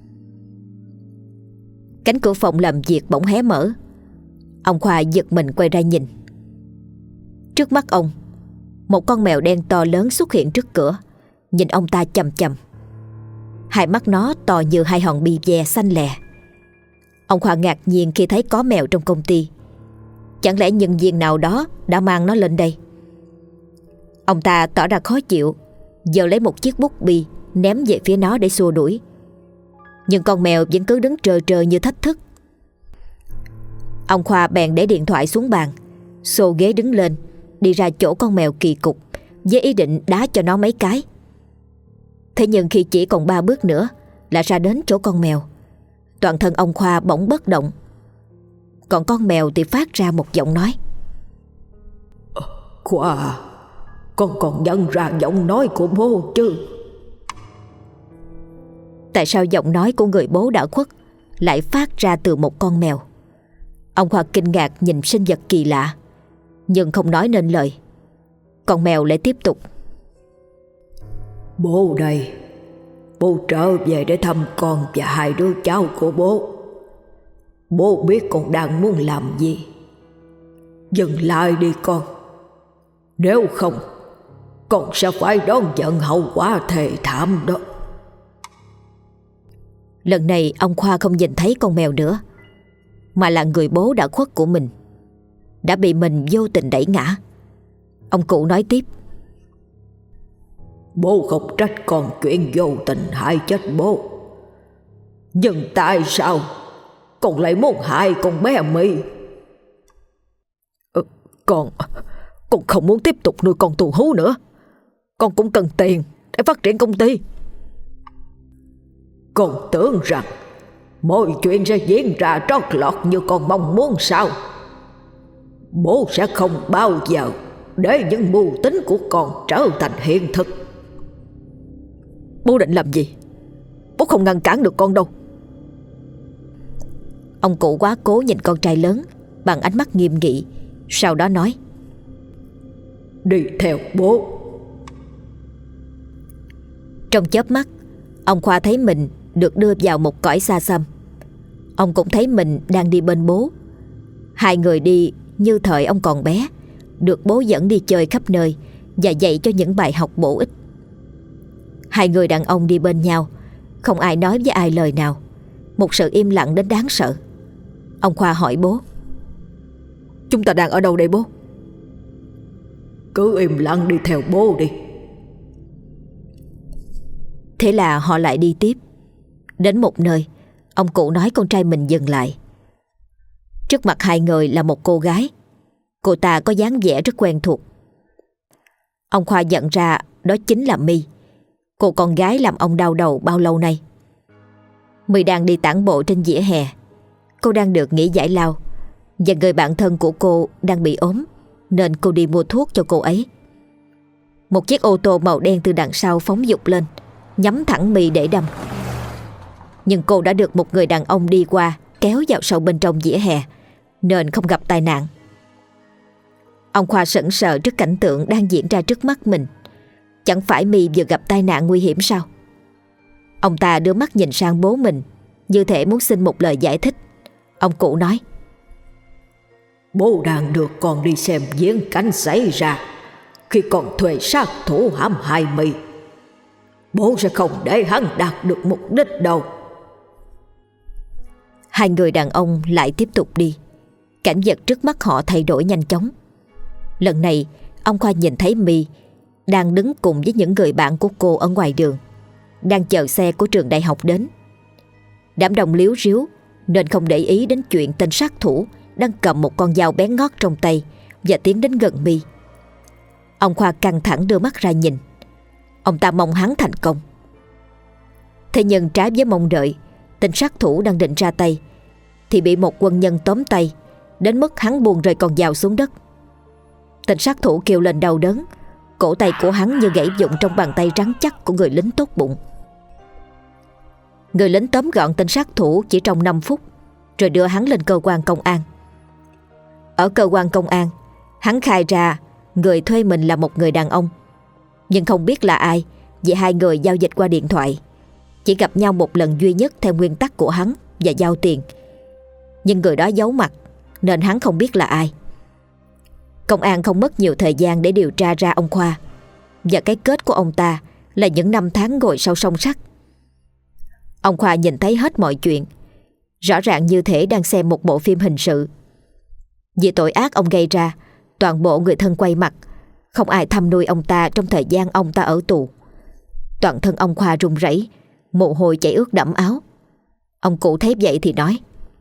Cánh cửa phòng làm việc bỗng hé mở. Ông Khoa giật mình quay ra nhìn. Trước mắt ông, một con mèo đen to lớn xuất hiện trước cửa, nhìn ông ta chằm chằm. Hai mắt nó to như hai hòn bi ve xanh lè. Ông Khoa ngạc nhiên khi thấy có mèo trong công ty. Chẳng lẽ nhân viên nào đó đã mang nó lên đây? Ông ta tỏ ra khó chịu, giờ lấy một chiếc bút bi ném về phía nó để xua đuổi. Nhưng con mèo vẫn cứ đứng trơ trơ như thách thức. Ông Khoa bèn để điện thoại xuống bàn, xô ghế đứng lên, đi ra chỗ con mèo kỳ cục, với ý định đá cho nó mấy cái. Thế nhưng khi chỉ còn ba bước nữa là ra đến chỗ con mèo, toàn thân ông Khoa bỗng bất động. Còn con mèo thì phát ra một giọng nói. Khoa, con còn nhận ra giọng nói của bố chứ? Tại sao giọng nói của người bố đã khuất lại phát ra từ một con mèo? Ông Khoa kinh ngạc nhìn sinh vật kỳ lạ, nhưng không nói nên lời. Con mèo lại tiếp tục. Bố đây, bố trở về để thăm con và hai đứa cháu của bố. Bố biết con đang muốn làm gì. Dừng lại đi con. Nếu không, con sẽ phải đón nhận hậu quả thê thảm đó. Lần này ông Khoa không nhìn thấy con mèo nữa, mà là người bố đã khuất của mình. đã bị mình vô tình đẩy ngã. Ông cụ nói tiếp: Bố không trách con chuyện vô tình hại chết bố, nhưng tại sao con lại muốn hại con bé My? Ừ, con Con không muốn tiếp tục nuôi con tù hú nữa. Con cũng cần tiền để phát triển công ty. Con tưởng rằng mọi chuyện sẽ diễn ra trót lọt như con mong muốn sao? Bố sẽ không bao giờ để những mưu tính của con trở thành hiện thực. Bố định làm gì? Bố không ngăn cản được con đâu. Ông cụ quá cố nhìn con trai lớn bằng ánh mắt nghiêm nghị, sau đó nói: Đi theo bố. Trong chớp mắt, ông Khoa thấy mình được đưa vào một cõi xa xăm. Ông cũng thấy mình đang đi bên bố. Hai người đi như thời ông còn bé, được bố dẫn đi chơi khắp nơi và dạy cho những bài học bổ ích. Hai người đàn ông đi bên nhau, không ai nói với ai lời nào, một sự im lặng đến đáng sợ. Ông Khoa hỏi bố: Chúng ta đang ở đâu đây bố? Cứ im lặng đi theo bố đi. Thế là họ lại đi tiếp. Đến một nơi, ông cụ nói con trai mình dừng lại. Trước mặt hai người là một cô gái. Cô ta có dáng vẻ rất quen thuộc. Ông Khoa nhận ra đó chính là My, cô con gái làm ông đau đầu bao lâu nay. My đang đi tản bộ trên vỉa hè. Cô đang được nghỉ giải lao, và người bạn thân của cô đang bị ốm, nên cô đi mua thuốc cho cô ấy. Một chiếc ô tô màu đen từ đằng sau phóng vụt lên, nhắm thẳng My để đâm. Nhưng cô đã được một người đàn ông đi qua kéo vào sâu bên trong vỉa hè, nên không gặp tai nạn. Ông Khoa sững sờ trước cảnh tượng đang diễn ra trước mắt mình. Chẳng phải My vừa gặp tai nạn nguy hiểm sao? Ông ta đưa mắt nhìn sang bố mình, như thể muốn xin một lời giải thích. Ông cụ nói: Bố đang được con đi xem diễn cảnh xảy ra khi con thuê sát thủ hãm hại My. Bố sẽ không để hắn đạt được mục đích đâu. Hai người đàn ông lại tiếp tục đi. Cảnh vật trước mắt họ thay đổi nhanh chóng. Lần này ông Khoa nhìn thấy My đang đứng cùng với những người bạn của cô ở ngoài đường, đang chờ xe của trường đại học đến. Đám đông líu ríu nên không để ý đến chuyện tên sát thủ đang cầm một con dao bén ngót trong tay và tiến đến gần My. Ông Khoa căng thẳng đưa mắt ra nhìn. Ông ta mong hắn thành công. Thế nhưng trái với mong đợi, tên sát thủ đang định ra tay thì bị một quân nhân tóm tay, đến mức hắn buông rơi con dao xuống đất. Tên sát thủ kêu lên đau đớn. Cổ tay của hắn như gãy vụn trong bàn tay rắn chắc của người lính tốt bụng. Người lính tóm gọn tên sát thủ chỉ trong năm phút, rồi đưa hắn lên cơ quan công an. Ở cơ quan công an, hắn khai ra người thuê mình là một người đàn ông, nhưng không biết là ai vì hai người giao dịch qua điện thoại, chỉ gặp nhau một lần duy nhất theo nguyên tắc của hắn và giao tiền. Nhưng người đó giấu mặt nên hắn không biết là ai. Công an không mất nhiều thời gian để điều tra ra ông Khoa, và cái kết của ông ta là những năm tháng ngồi sau song sắt. Ông Khoa nhìn thấy hết mọi chuyện, rõ ràng như thể đang xem một bộ phim hình sự. Vì tội ác ông gây ra, toàn bộ người thân quay mặt, không ai thăm nuôi ông ta trong thời gian ông ta ở tù. Toàn thân ông Khoa run rẩy, mồ hôi chảy ướt đẫm áo. Ông cụ thấy vậy thì nói: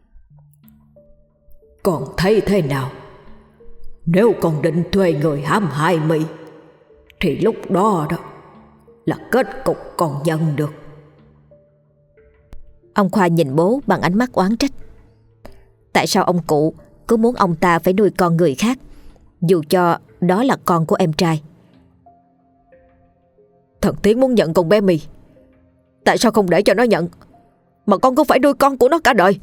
Con thấy thế nào? Nếu con định thuê người hãm hại My thì lúc đó đó là kết cục con nhận được. Ông Khoa nhìn bố bằng ánh mắt oán trách. Tại sao ông cụ cứ muốn ông ta phải nuôi con người khác, dù cho đó là con của em trai? Thằng Tiến muốn nhận con bé My, tại sao không để cho nó nhận, mà con cứ phải nuôi con của nó cả đời?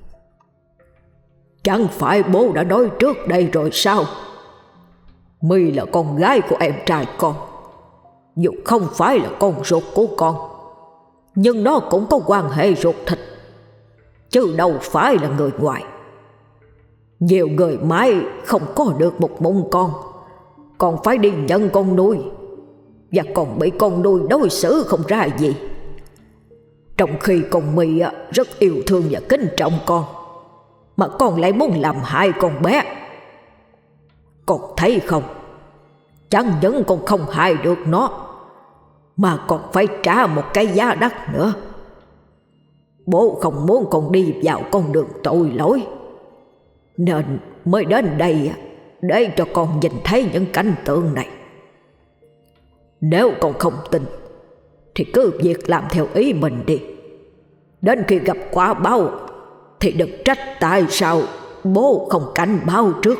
Chẳng phải bố đã nói trước đây rồi sao? My là con gái của em trai con, dù không phải là con ruột của con, nhưng nó cũng có quan hệ ruột thịt, chứ đâu phải là người ngoài. Nhiều người mãi không có được một mụn con, còn phải đi nhận con nuôi, và còn bị con nuôi đối xử không ra gì. Trong khi con My rất yêu thương và kính trọng con, mà con lại muốn làm hại con bé. Con thấy không, chẳng những con không hại được nó, mà còn phải trả một cái giá đắt nữa. Bố không muốn con đi vào con đường tội lỗi, nên mới đến đây để cho con nhìn thấy những cảnh tượng này. Nếu con không tin thì cứ việc làm theo ý mình đi. Đến khi gặp quả báo thì đừng trách tại sao bố không cảnh báo trước.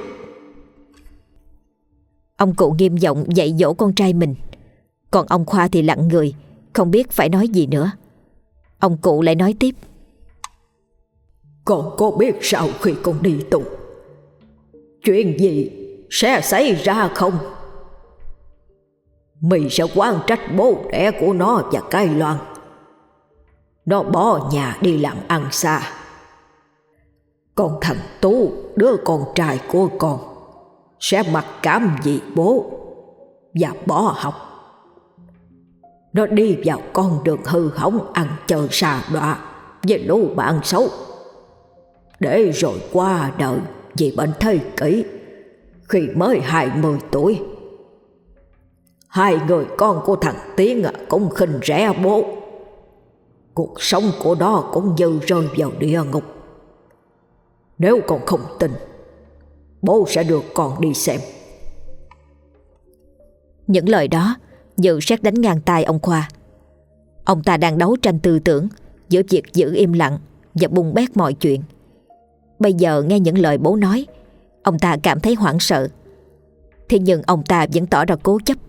Ông cụ nghiêm giọng dạy dỗ con trai mình. Còn ông Khoa thì lặng người, không biết phải nói gì nữa. Ông cụ lại nói tiếp: Con có biết sau khi con đi tù chuyện gì sẽ xảy ra không? Mày sẽ oán trách bố đẻ của nó và Cái Loan. Nó bỏ nhà đi làm ăn xa. Còn thằng Tú, đứa con trai của con, sẽ mặc cảm vì bố và bỏ học. Nó đi vào con đường hư hỏng ăn chơi xa đọa với lũ bạn xấu, để rồi qua đời vì bệnh thế kỷ khi mới hai mươi tuổi. Hai người con của thằng Tiến cũng khinh rẻ bố. Cuộc sống của nó cũng như rơi vào địa ngục. Nếu con không tin, bố sẽ đưa con đi xem. Những lời đó như sét đánh ngang tai ông Khoa. Ông ta đang đấu tranh tư tưởng giữa việc giữ im lặng và bung bét mọi chuyện. Bây giờ nghe những lời bố nói, ông ta cảm thấy hoảng sợ. Thế nhưng ông ta vẫn tỏ ra cố chấp.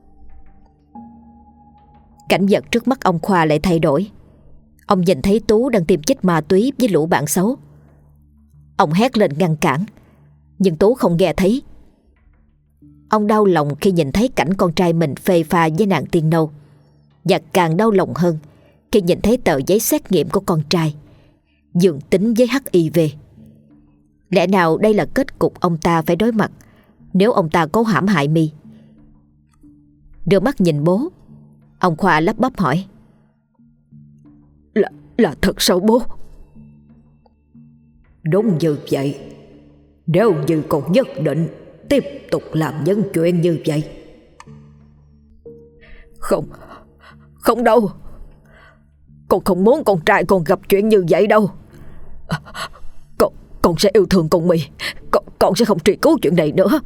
Cảnh vật trước mắt ông Khoa lại thay đổi. Ông nhìn thấy Tú đang tiêm chích ma túy với lũ bạn xấu. Ông hét lên ngăn cản, nhưng Tú không nghe thấy. Ông đau lòng khi nhìn thấy cảnh con trai mình phê pha với nàng tiên nâu, và càng đau lòng hơn khi nhìn thấy tờ giấy xét nghiệm của con trai dương tính với hát i vê. Lẽ nào đây là kết cục ông ta phải đối mặt nếu ông ta cố hãm hại My? Đưa mắt nhìn bố, ông Khoa lắp bắp hỏi: Là, là thật sao bố? Đúng như vậy. Nếu như con nhất định tiếp tục làm những chuyện như vậy. Không, không đâu. Con không muốn con trai con gặp chuyện như vậy đâu. Con, con sẽ yêu thương con My. Con, con sẽ không truy cứu chuyện này nữa.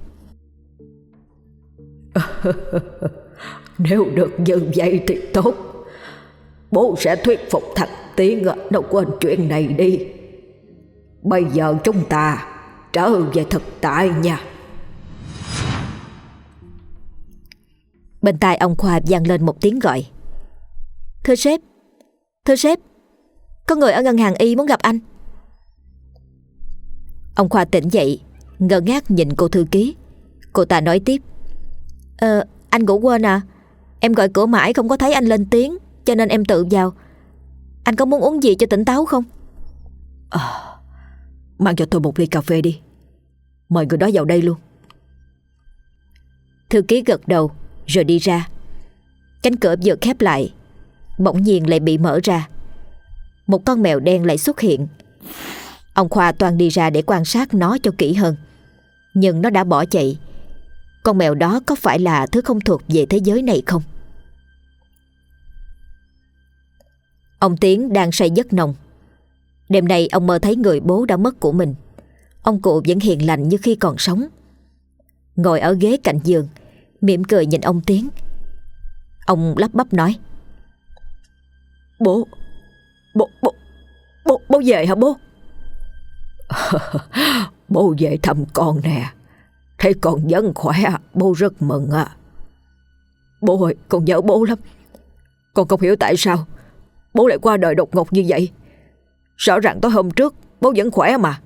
Nếu được như vậy thì tốt. Bố sẽ thuyết phục thằng Tiến nó quên chuyện này đi. Bây giờ chúng ta trở về thực tại nha. Bên tai ông Khoa vang lên một tiếng gọi: Thưa sếp, thưa sếp, có người ở ngân hàng Y muốn gặp anh. Ông Khoa tỉnh dậy, ngơ ngác nhìn cô thư ký. Cô ta nói tiếp: Ờ, anh ngủ quên à? Em gọi cửa mãi không có thấy anh lên tiếng, cho nên em tự vào. Anh có muốn uống gì cho tỉnh táo không? À, mang cho tôi một ly cà phê đi. Mời người đó vào đây luôn. Thư ký gật đầu rồi đi ra. Cánh cửa vừa khép lại, bỗng nhiên lại bị mở ra. Một con mèo đen lại xuất hiện. Ông Khoa toan đi ra để quan sát nó cho kỹ hơn, nhưng nó đã bỏ chạy. Con mèo đó có phải là thứ không thuộc về thế giới này không? Ông Tiến đang say giấc nồng. Đêm nay ông mơ thấy người bố đã mất của mình. Ông cụ vẫn hiền lành như khi còn sống, ngồi ở ghế cạnh giường, mỉm cười nhìn ông Tiến. Ông lắp bắp nói: Bố, bố, bố, bố, bố về hả bố? Bố về thăm con nè. Thấy con vẫn khỏe, bố rất mừng à. Bố ơi, con nhớ bố lắm. Con không hiểu tại sao bố lại qua đời đột ngột như vậy. Rõ ràng tối hôm trước bố vẫn khỏe mà.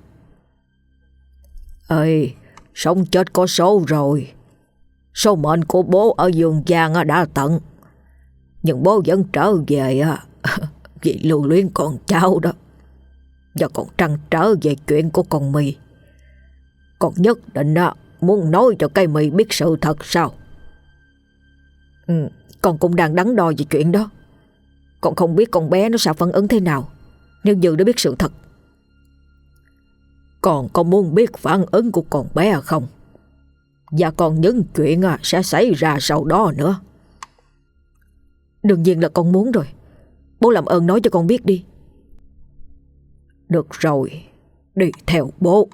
Ê, sống chết có số rồi. Số mệnh của bố ở dương gian đã tận, nhưng bố vẫn trở về vì lưu luyến con cháu đó, và còn trăn trở về chuyện của con My. Con nhất định muốn nói cho cây My biết sự thật sao? Ừ, con cũng đang đắn đo về chuyện đó. Con không biết con bé nó sẽ phản ứng thế nào nếu như nó biết sự thật. Con có muốn biết phản ứng của con bé không? và còn những chuyện sẽ xảy ra sau đó nữa. Đương nhiên là con muốn rồi. Bố làm ơn nói cho con biết đi. Được rồi, đi theo bố.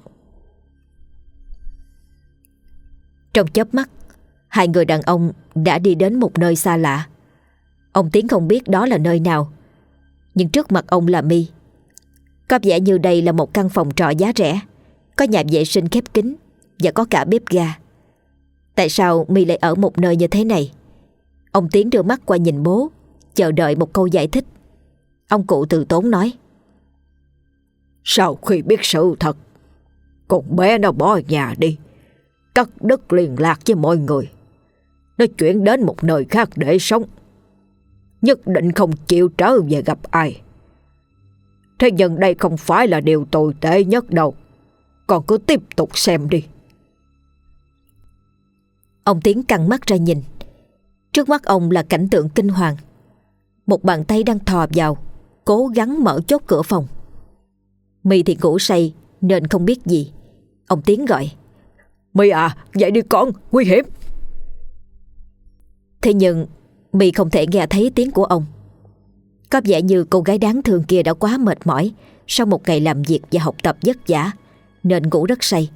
Trong chớp mắt, hai người đàn ông đã đi đến một nơi xa lạ. Ông Tiến không biết đó là nơi nào, nhưng trước mặt ông là My. Có vẻ như đây là một căn phòng trọ giá rẻ, có nhà vệ sinh khép kín và có cả bếp ga. Tại sao My lại ở một nơi như thế này? Ông Tiến đưa mắt qua nhìn bố, chờ đợi một câu giải thích. Ông cụ từ tốn nói: Sau khi biết sự thật, con bé nó bỏ nhà đi, cắt đứt liên lạc với mọi người. Nó chuyển đến một nơi khác để sống, nhất định không chịu trở về gặp ai. Thế nhưng đây không phải là điều tồi tệ nhất đâu. Con cứ tiếp tục xem đi. Ông Tiến căng mắt ra nhìn. Trước mắt ông là cảnh tượng kinh hoàng. Một bàn tay đang thò vào, cố gắng mở chốt cửa phòng. My thì ngủ say nên không biết gì. Ông Tiến gọi: My à, dậy đi con, nguy hiểm. Thế nhưng My không thể nghe thấy tiếng của ông. Có vẻ như cô gái đáng thương kia đã quá mệt mỏi sau một ngày làm việc và học tập vất vả, nên ngủ rất say.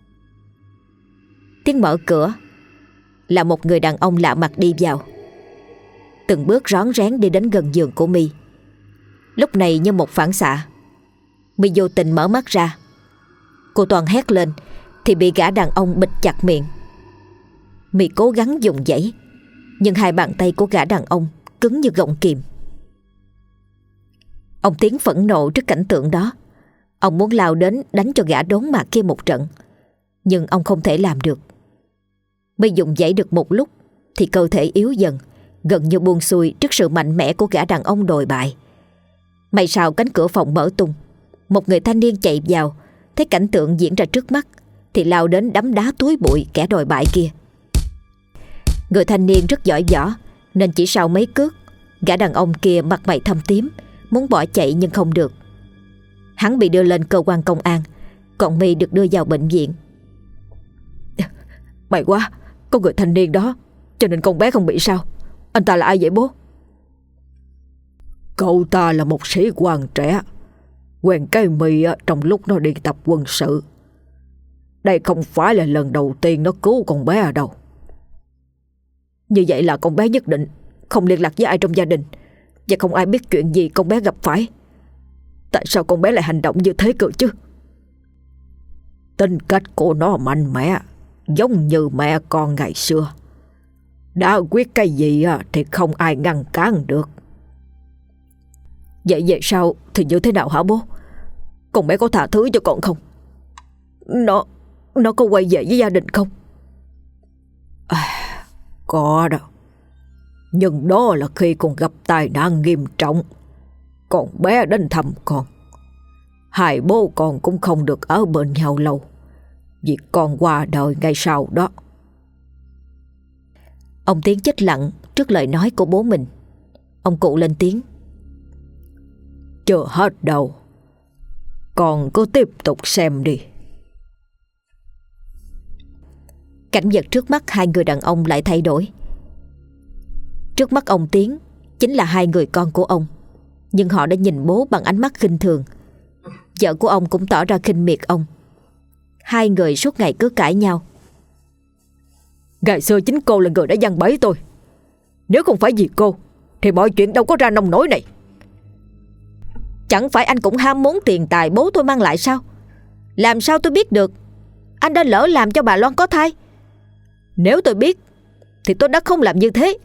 Tiếng mở cửa là một người đàn ông lạ mặt đi vào, từng bước rón rén đi đến gần giường của My. Lúc này như một phản xạ, My vô tình mở mắt ra. Cô toàn hét lên thì bị gã đàn ông bịt chặt miệng. My cố gắng dùng dãy, nhưng hai bàn tay của gã đàn ông cứng như gọng kìm. Ông Tiến phẫn nộ trước cảnh tượng đó. Ông muốn lao đến đánh cho gã đốn mặt kia một trận, nhưng ông không thể làm được. My dùng dãy được một lúc thì cơ thể yếu dần, gần như buông xuôi trước sự mạnh mẽ của gã đàn ông đồi bại. May sao cánh cửa phòng mở tung, một người thanh niên chạy vào, thấy cảnh tượng diễn ra trước mắt thì lao đến đấm đá túi bụi kẻ đồi bại kia. Người thanh niên rất giỏi võ nên chỉ sau mấy cước, gã đàn ông kia mặt mày thâm tím, muốn bỏ chạy nhưng không được. Hắn bị đưa lên cơ quan công an, còn My được đưa vào bệnh viện. May quá, có người thanh niên đó, cho nên con bé không bị sao. Anh ta là ai vậy bố? Cậu ta là một sĩ quan trẻ, quen cái My trong lúc nó đi tập quân sự. Đây không phải là lần đầu tiên nó cứu con bé ở đâu. Như vậy là con bé nhất định không liên lạc với ai trong gia đình, và không ai biết chuyện gì con bé gặp phải. Tại sao con bé lại hành động như thế cơ chứ? Tính cách của nó mạnh mẽ, giống như mẹ con ngày xưa. Đã quyết cái gì thì không ai ngăn cản được. Vậy về sau thì như thế nào hả bố? Con bé có tha thứ cho con không? Nó Nó có quay về với gia đình không? À, có đâu. Nhưng đó là khi con gặp tai nạn nghiêm trọng. Con bé đến thăm con. Hai bố con cũng không được ở bên nhau lâu, vì con qua đời ngay sau đó. Ông Tiến chết lặng trước lời nói của bố mình. Ông cụ lên tiếng: Chưa hết đâu, con cứ tiếp tục xem đi. Cảnh vật trước mắt hai người đàn ông lại thay đổi. Trước mắt ông Tiến chính là hai người con của ông, nhưng họ đã nhìn bố bằng ánh mắt khinh thường. Vợ của ông cũng tỏ ra khinh miệt ông. Hai người suốt ngày cứ cãi nhau. Ngày xưa chính cô là người đã giăng bẫy tôi. Nếu không phải vì cô thì mọi chuyện đâu có ra nông nỗi này. Chẳng phải anh cũng ham muốn tiền tài bố tôi mang lại sao? Làm sao tôi biết được anh đã lỡ làm cho bà Loan có thai? Nếu tôi biết thì tôi đã không làm như thế.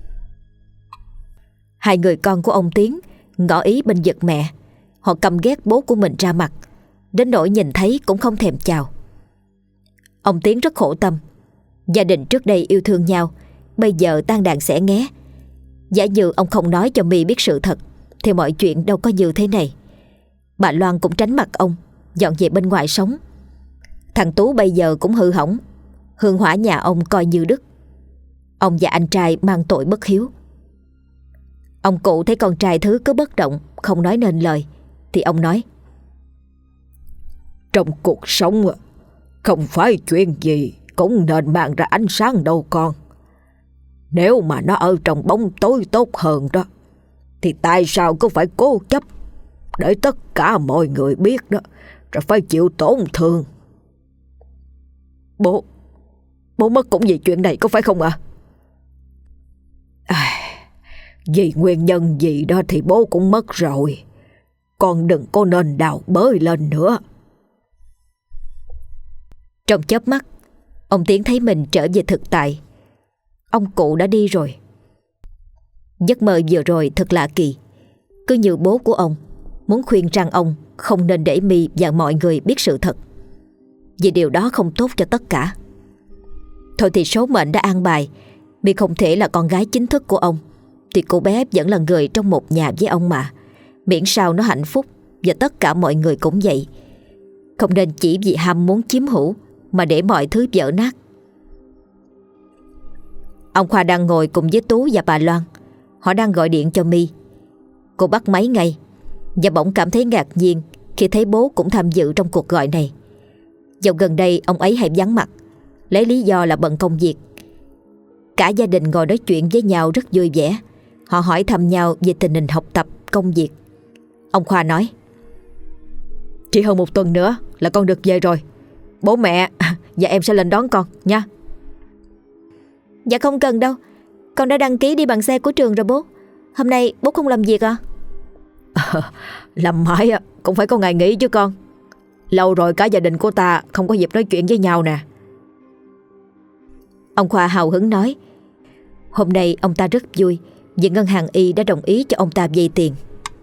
Hai người con của ông Tiến ngỏ ý bên vực mẹ. Họ căm ghét bố của mình ra mặt, đến nỗi nhìn thấy cũng không thèm chào. Ông Tiến rất khổ tâm. Gia đình trước đây yêu thương nhau, bây giờ tan đàn xẻ nghé. Giả như ông không nói cho My biết sự thật thì mọi chuyện đâu có như thế này. Bà Loan cũng tránh mặt ông, dọn về bên ngoài sống. Thằng Tú bây giờ cũng hư hỏng, hương hỏa nhà ông coi như đứt. Ông và anh trai mang tội bất hiếu. Ông cụ thấy con trai thứ cứ bất động, không nói nên lời, thì ông nói: Trong cuộc sống không phải chuyện gì cũng nên mang ra ánh sáng đâu con. Nếu mà nó ở trong bóng tối tốt hơn đó, thì tại sao cứ phải cố chấp để tất cả mọi người biết đó, rồi phải chịu tổn thương? Bố, bố mất cũng vì chuyện này có phải không ạ? À? À, vì nguyên nhân gì đó thì bố cũng mất rồi. Con đừng có nên đào bới lên nữa. Trong chớp mắt, ông Tiến thấy mình trở về thực tại. Ông cụ đã đi rồi. Giấc mơ vừa rồi thật lạ kỳ. Cứ như bố của ông muốn khuyên rằng ông không nên để My và mọi người biết sự thật, vì điều đó không tốt cho tất cả. Thôi thì số mệnh đã an bài My không thể là con gái chính thức của ông, thì cô bé vẫn là người trong một nhà với ông mà. Miễn sao nó hạnh phúc, và tất cả mọi người cũng vậy. Không nên chỉ vì ham muốn chiếm hữu mà để mọi thứ vỡ nát. Ông Khoa đang ngồi cùng với Tú và bà Loan. Họ đang gọi điện cho My. Cô bắt máy ngay và bỗng cảm thấy ngạc nhiên khi thấy bố cũng tham dự trong cuộc gọi này. Dạo gần đây ông ấy hay vắng mặt, lấy lý do là bận công việc. Cả gia đình ngồi nói chuyện với nhau rất vui vẻ. Họ hỏi thăm nhau về tình hình học tập, công việc. Ông Khoa nói: Chỉ hơn một tuần nữa là con được về rồi. Bố mẹ và em sẽ lên đón con nha. Dạ không cần đâu, con đã đăng ký đi bằng xe của trường rồi bố. Hôm nay bố không làm việc à? À, làm mãi cũng phải có ngày nghỉ chứ con. Lâu rồi cả gia đình của ta không có dịp nói chuyện với nhau nè. Ông Khoa hào hứng nói. Hôm nay ông ta rất vui vì ngân hàng Y đã đồng ý cho ông ta vay tiền.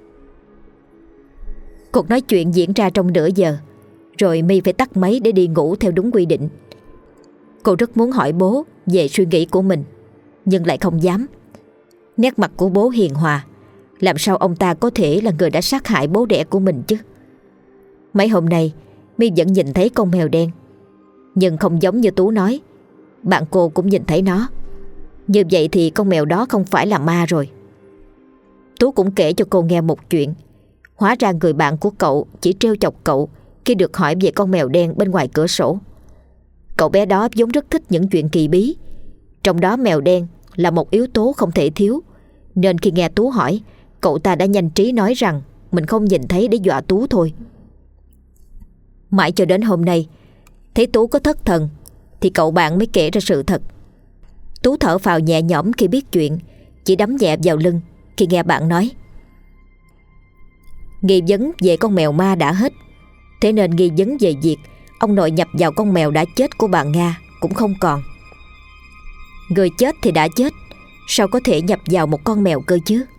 Cuộc nói chuyện diễn ra trong nửa giờ, rồi My phải tắt máy để đi ngủ theo đúng quy định. Cô rất muốn hỏi bố về suy nghĩ của mình, nhưng lại không dám. Nét mặt của bố hiền hòa, làm sao ông ta có thể là người đã sát hại bố đẻ của mình chứ? Mấy hôm nay My vẫn nhìn thấy con mèo đen, nhưng không giống như Tú nói. Bạn cô cũng nhìn thấy nó. Như vậy thì con mèo đó không phải là ma rồi. Tú cũng kể cho cô nghe một chuyện. Hóa ra người bạn của cậu chỉ trêu chọc cậu khi được hỏi về con mèo đen bên ngoài cửa sổ. Cậu bé đó vốn rất thích những chuyện kỳ bí, trong đó mèo đen là một yếu tố không thể thiếu. Nên khi nghe Tú hỏi, cậu ta đã nhanh trí nói rằng mình không nhìn thấy để dọa Tú thôi. Mãi cho đến hôm nay, thấy Tú có thất thần thì cậu bạn mới kể ra sự thật. Tú thở phào nhẹ nhõm khi biết chuyện, chỉ đấm nhẹ vào lưng khi nghe bạn nói: nghi vấn về con mèo ma đã hết, thế nên nghi vấn về việc ông nội nhập vào con mèo đã chết của bà Nga cũng không còn. Người chết thì đã chết, sao có thể nhập vào một con mèo cơ chứ?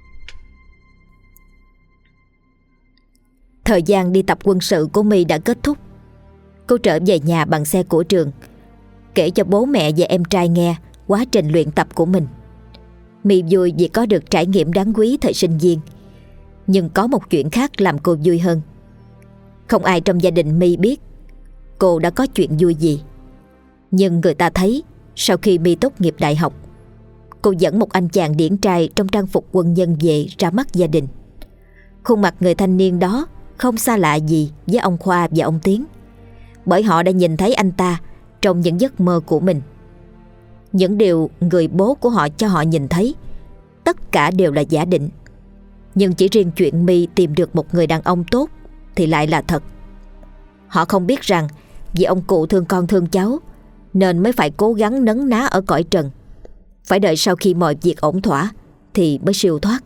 Thời gian đi tập quân sự của My đã kết thúc. Cô trở về nhà bằng xe của trường, kể cho bố mẹ và em trai nghe quá trình luyện tập của mình. My vui vì có được trải nghiệm đáng quý thời sinh viên. Nhưng có một chuyện khác làm cô vui hơn. Không ai trong gia đình My biết cô đã có chuyện vui gì. Nhưng người ta thấy sau khi My tốt nghiệp đại học, cô dẫn một anh chàng điển trai trong trang phục quân nhân về ra mắt gia đình. Khuôn mặt người thanh niên đó không xa lạ gì với ông Khoa và ông Tiến, bởi họ đã nhìn thấy anh ta trong những giấc mơ của mình. Những điều người bố của họ cho họ nhìn thấy tất cả đều là giả định. Nhưng chỉ riêng chuyện My tìm được một người đàn ông tốt thì lại là thật. Họ không biết rằng vì ông cụ thương con thương cháu nên mới phải cố gắng nấn ná ở cõi trần, phải đợi sau khi mọi việc ổn thỏa thì mới siêu thoát.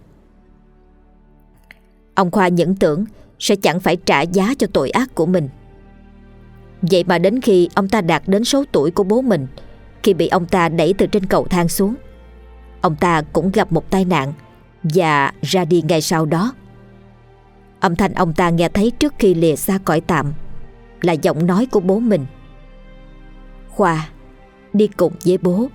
Ông Khoa những tưởng sẽ chẳng phải trả giá cho tội ác của mình. Vậy mà đến khi ông ta đạt đến số tuổi của bố mình, khi bị ông ta đẩy từ trên cầu thang xuống, ông ta cũng gặp một tai nạn và ra đi ngay sau đó. Âm thanh ông ta nghe thấy trước khi lìa xa cõi tạm là giọng nói của bố mình: Khoa, đi cùng với bố.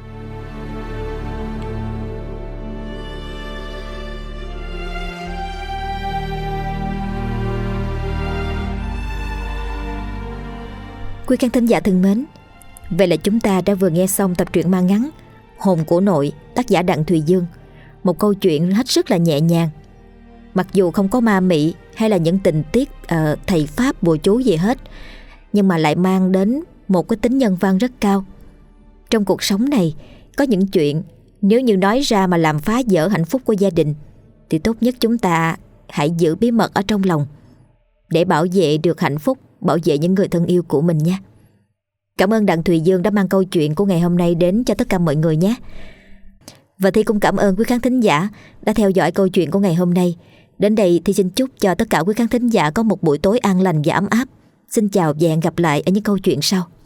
Quý khán thính giả thân mến, vậy là chúng ta đã vừa nghe xong tập truyện ma ngắn Hồn của Nội, tác giả Đặng Thùy Dương. Một câu chuyện hết sức là nhẹ nhàng. Mặc dù không có ma mị hay là những tình tiết uh, thầy pháp bùa chú gì hết, nhưng mà lại mang đến một cái tính nhân văn rất cao. Trong cuộc sống này có những chuyện nếu như nói ra mà làm phá vỡ hạnh phúc của gia đình thì tốt nhất chúng ta hãy giữ bí mật ở trong lòng để bảo vệ được hạnh phúc, bảo vệ những người thân yêu của mình nhé. Cảm ơn Đặng Thùy Dương đã mang câu chuyện của ngày hôm nay đến cho tất cả mọi người nhé. Và Thi cũng cảm ơn quý khán thính giả đã theo dõi câu chuyện của ngày hôm nay. Đến đây thì xin chúc cho tất cả quý khán thính giả có một buổi tối an lành và ấm áp. Xin chào và hẹn gặp lại ở những câu chuyện sau.